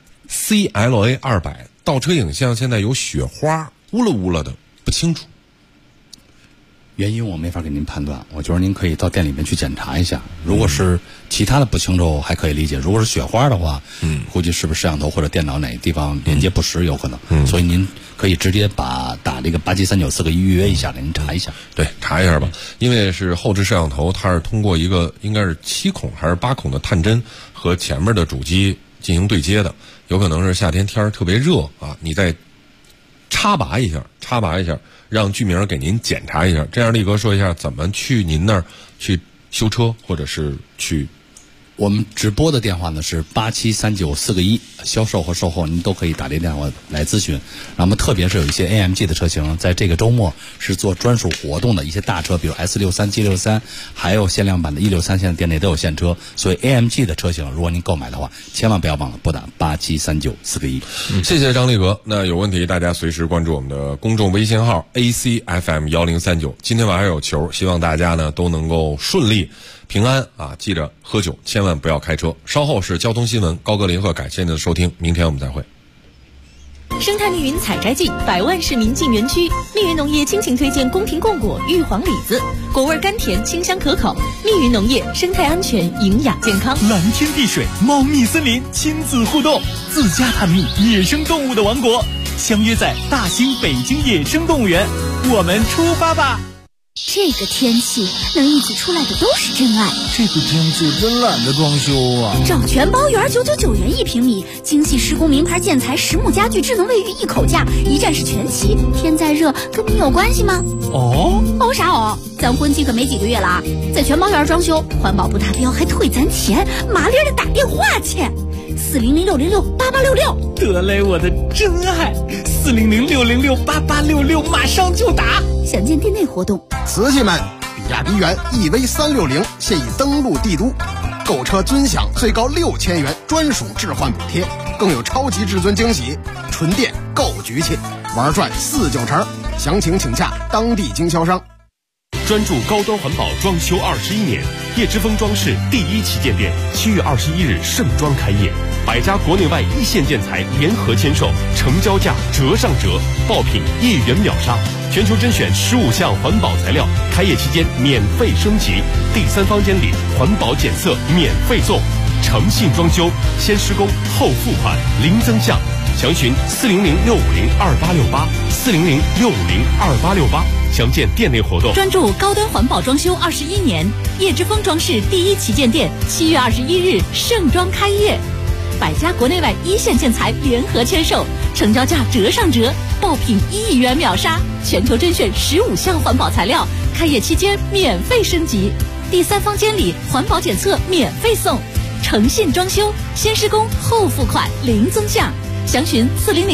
CLA 200倒车影像现在有雪花，乌了乌了的，不清楚。 原因我没法给您判断，我觉得您可以到店里面去检查一下。如果是其他的不清楚还可以理解，如果是雪花的话，估计是不是摄像头或者电脑哪个地方连接不实有可能。所以您可以直接打这个873941预约一下，您查一下。 对，查一下吧，因为是后置摄像头，它是通过一个应该是7孔还是8孔的探针和前面的主机进行对接的，有可能是夏天天特别热啊，你再插拔一下，让居明给您检查一下。这样力哥说一下怎么去您那儿去修车，或者是去。 我们直播的电话呢是873941，销售和售后您都可以打这电话来咨询。那么特别是有一些 AMG 的车型，在这个周末是做专属活动的一些大车，比如 S63、G63，还有限量版的163，现在店内都有现车。所以 AMG 的车型，如果您购买的话，千万不要忘了拨打873941。 谢谢张力哥。那有问题大家随时关注我们的公众微信号 ACFM1039。今天晚上有球，希望大家呢都能够顺利平安啊！记着喝酒千万不要开车。稍后是交通新闻，高格林赫感谢您的收听，明天我们再会。 生态密云采摘季，100万市民进园区。密云农业倾情推荐宫廷贡果、玉皇李子，果味甘甜，清香可口。密云农业，生态安全，营养健康。 蓝天碧水，茂密森林，亲子互动，自家探秘野生动物的王国，相约在大兴北京野生动物园，我们出发吧！ 这个天气能一起出来的都是真爱。 这个天气真懒得装修啊！ 找全包园999元1平米，精细施工名牌建材，实木家具，智能卫浴一口价，一站式全齐。天再热跟你有关系吗？哦啥哦？咱婚期可没几个月了啊！在全包园装修，环保不达标还退咱钱，麻利的打电话去，400-606-8866。 得嘞，我的真爱，400-606-8866，马上就打。 详见店内活动。 瓷器们，比亚迪元 EV360现已登陆帝都，购车尊享最高6000元专属置换补贴，更有超级至尊惊喜，纯电够局气，玩转4-9成。详情请洽当地经销商。 专注高端环保装修21年，叶之峰装饰第1旗舰店7月21日盛装开业，100家国内外一线建材联合签售，成交价折上折，爆品1元秒杀，全球甄选15项环保材料，开业期间免费升级，第3房间里环保检测免费送，诚信装修，先施工后付款，零增项。详询400-650-2868，400-650-2868，详见店内活动。 专注高端环保装修21年，叶之峰装饰第1旗舰店7月21日盛装开业，100家国内外一线建材联合签售，成交价折上折，爆品1元秒杀，全球甄选15项环保材料，开业期间免费升级，第3房间里环保检测免费送，诚信装修，先施工后付款，零增项。详询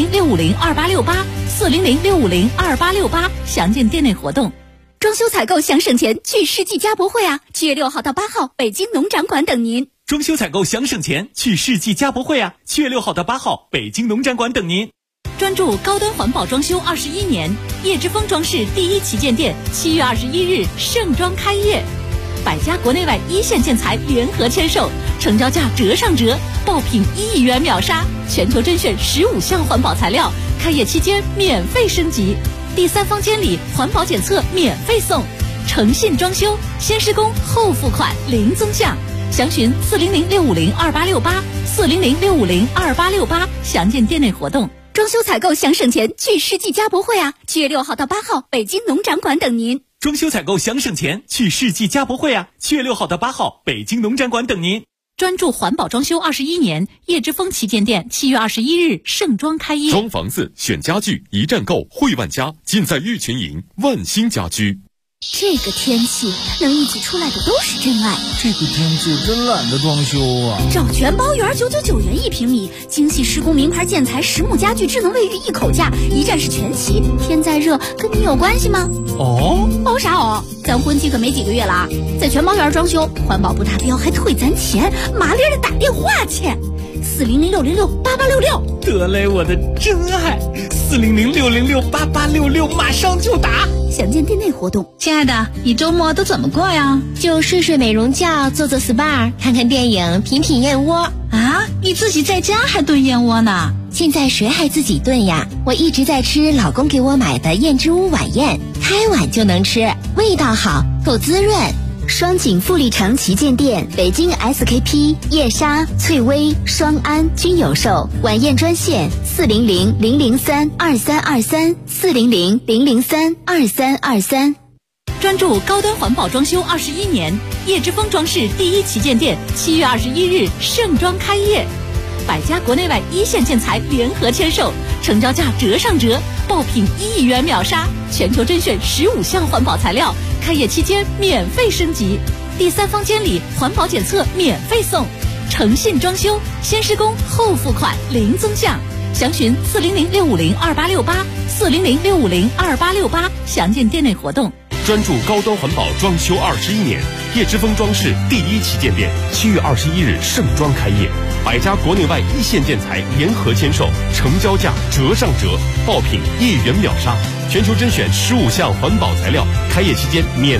400-650-2868，400-650-2868，详见店内活动。 装修采购想省钱，去世纪家博会啊！7月6号到8号，北京农展馆等您。 装修采购想省钱，去世纪家博会啊！7月6号到8号，北京农展馆等您。 专注高端环保装修21年，叶之峰装饰第1旗舰店7月21日盛装开业，100家国内外一线建材联合签售，成交价折上折，爆品1元秒杀，全球甄选15项环保材料，开业期间免费升级，第3房间里环保检测免费送，诚信装修，先施工后付款，零增项。详询400-650-2868，400-650-2868，详见店内活动。 装修采购想省钱，去世纪家博会啊！7月6号到8号，北京农展馆等您。 装修采购想省钱，去世纪家博会啊！7月6号到8号，北京农展馆等您。 专注环保装修21年，叶之峰旗舰店7月21日盛装开业。 装房子选家具，一站购汇万家，尽在玉群营万兴家居。 这个天气能一起出来的都是真爱。 这个天气真懒得装修啊！ 找全包园999元1平米，精细施工名牌建材实木家具智能卫浴一口价，一站式全齐。天再热跟你有关系吗？哦啥哦？咱婚期可没几个月了啊！在全包园装修，环保不达标还退咱钱，麻利的打电话去，400-606-8866。 得嘞，我的真爱，400-606-8866，马上就打。 详见店内活动。 亲爱的，你周末都怎么过呀？ 就睡睡美容觉，做做 SPA， 看看电影，品品燕窝。 啊，你自己在家还炖燕窝呢？ 现在谁还自己炖呀？我一直在吃老公给我买的燕之屋晚宴，开碗就能吃，味道好，够滋润。 双井富力城旗舰店、北京 SKP、叶莎、翠微、双安均有售。晚宴专线400-003-2323 400-003-2323。 专注高端环保装修21年，叶之峰装饰第一旗舰店7月21日盛装开业，百家国内外一线建材联合签售，成交价折上折，爆品1亿元秒杀，全球甄选15项环保材料，开业期间免费升级，第3方监理环保检测免费送，诚信装修，先施工后付款零增项，详询400-650-2868 400-650-2868，详见店内活动。 专注高端环保装修21年，叶之峰装饰第一旗舰店7月21日盛装开业，百家国内外一线建材联合签售，成交价折上折，爆品1亿元秒杀，全球甄选15项环保材料，开业期间免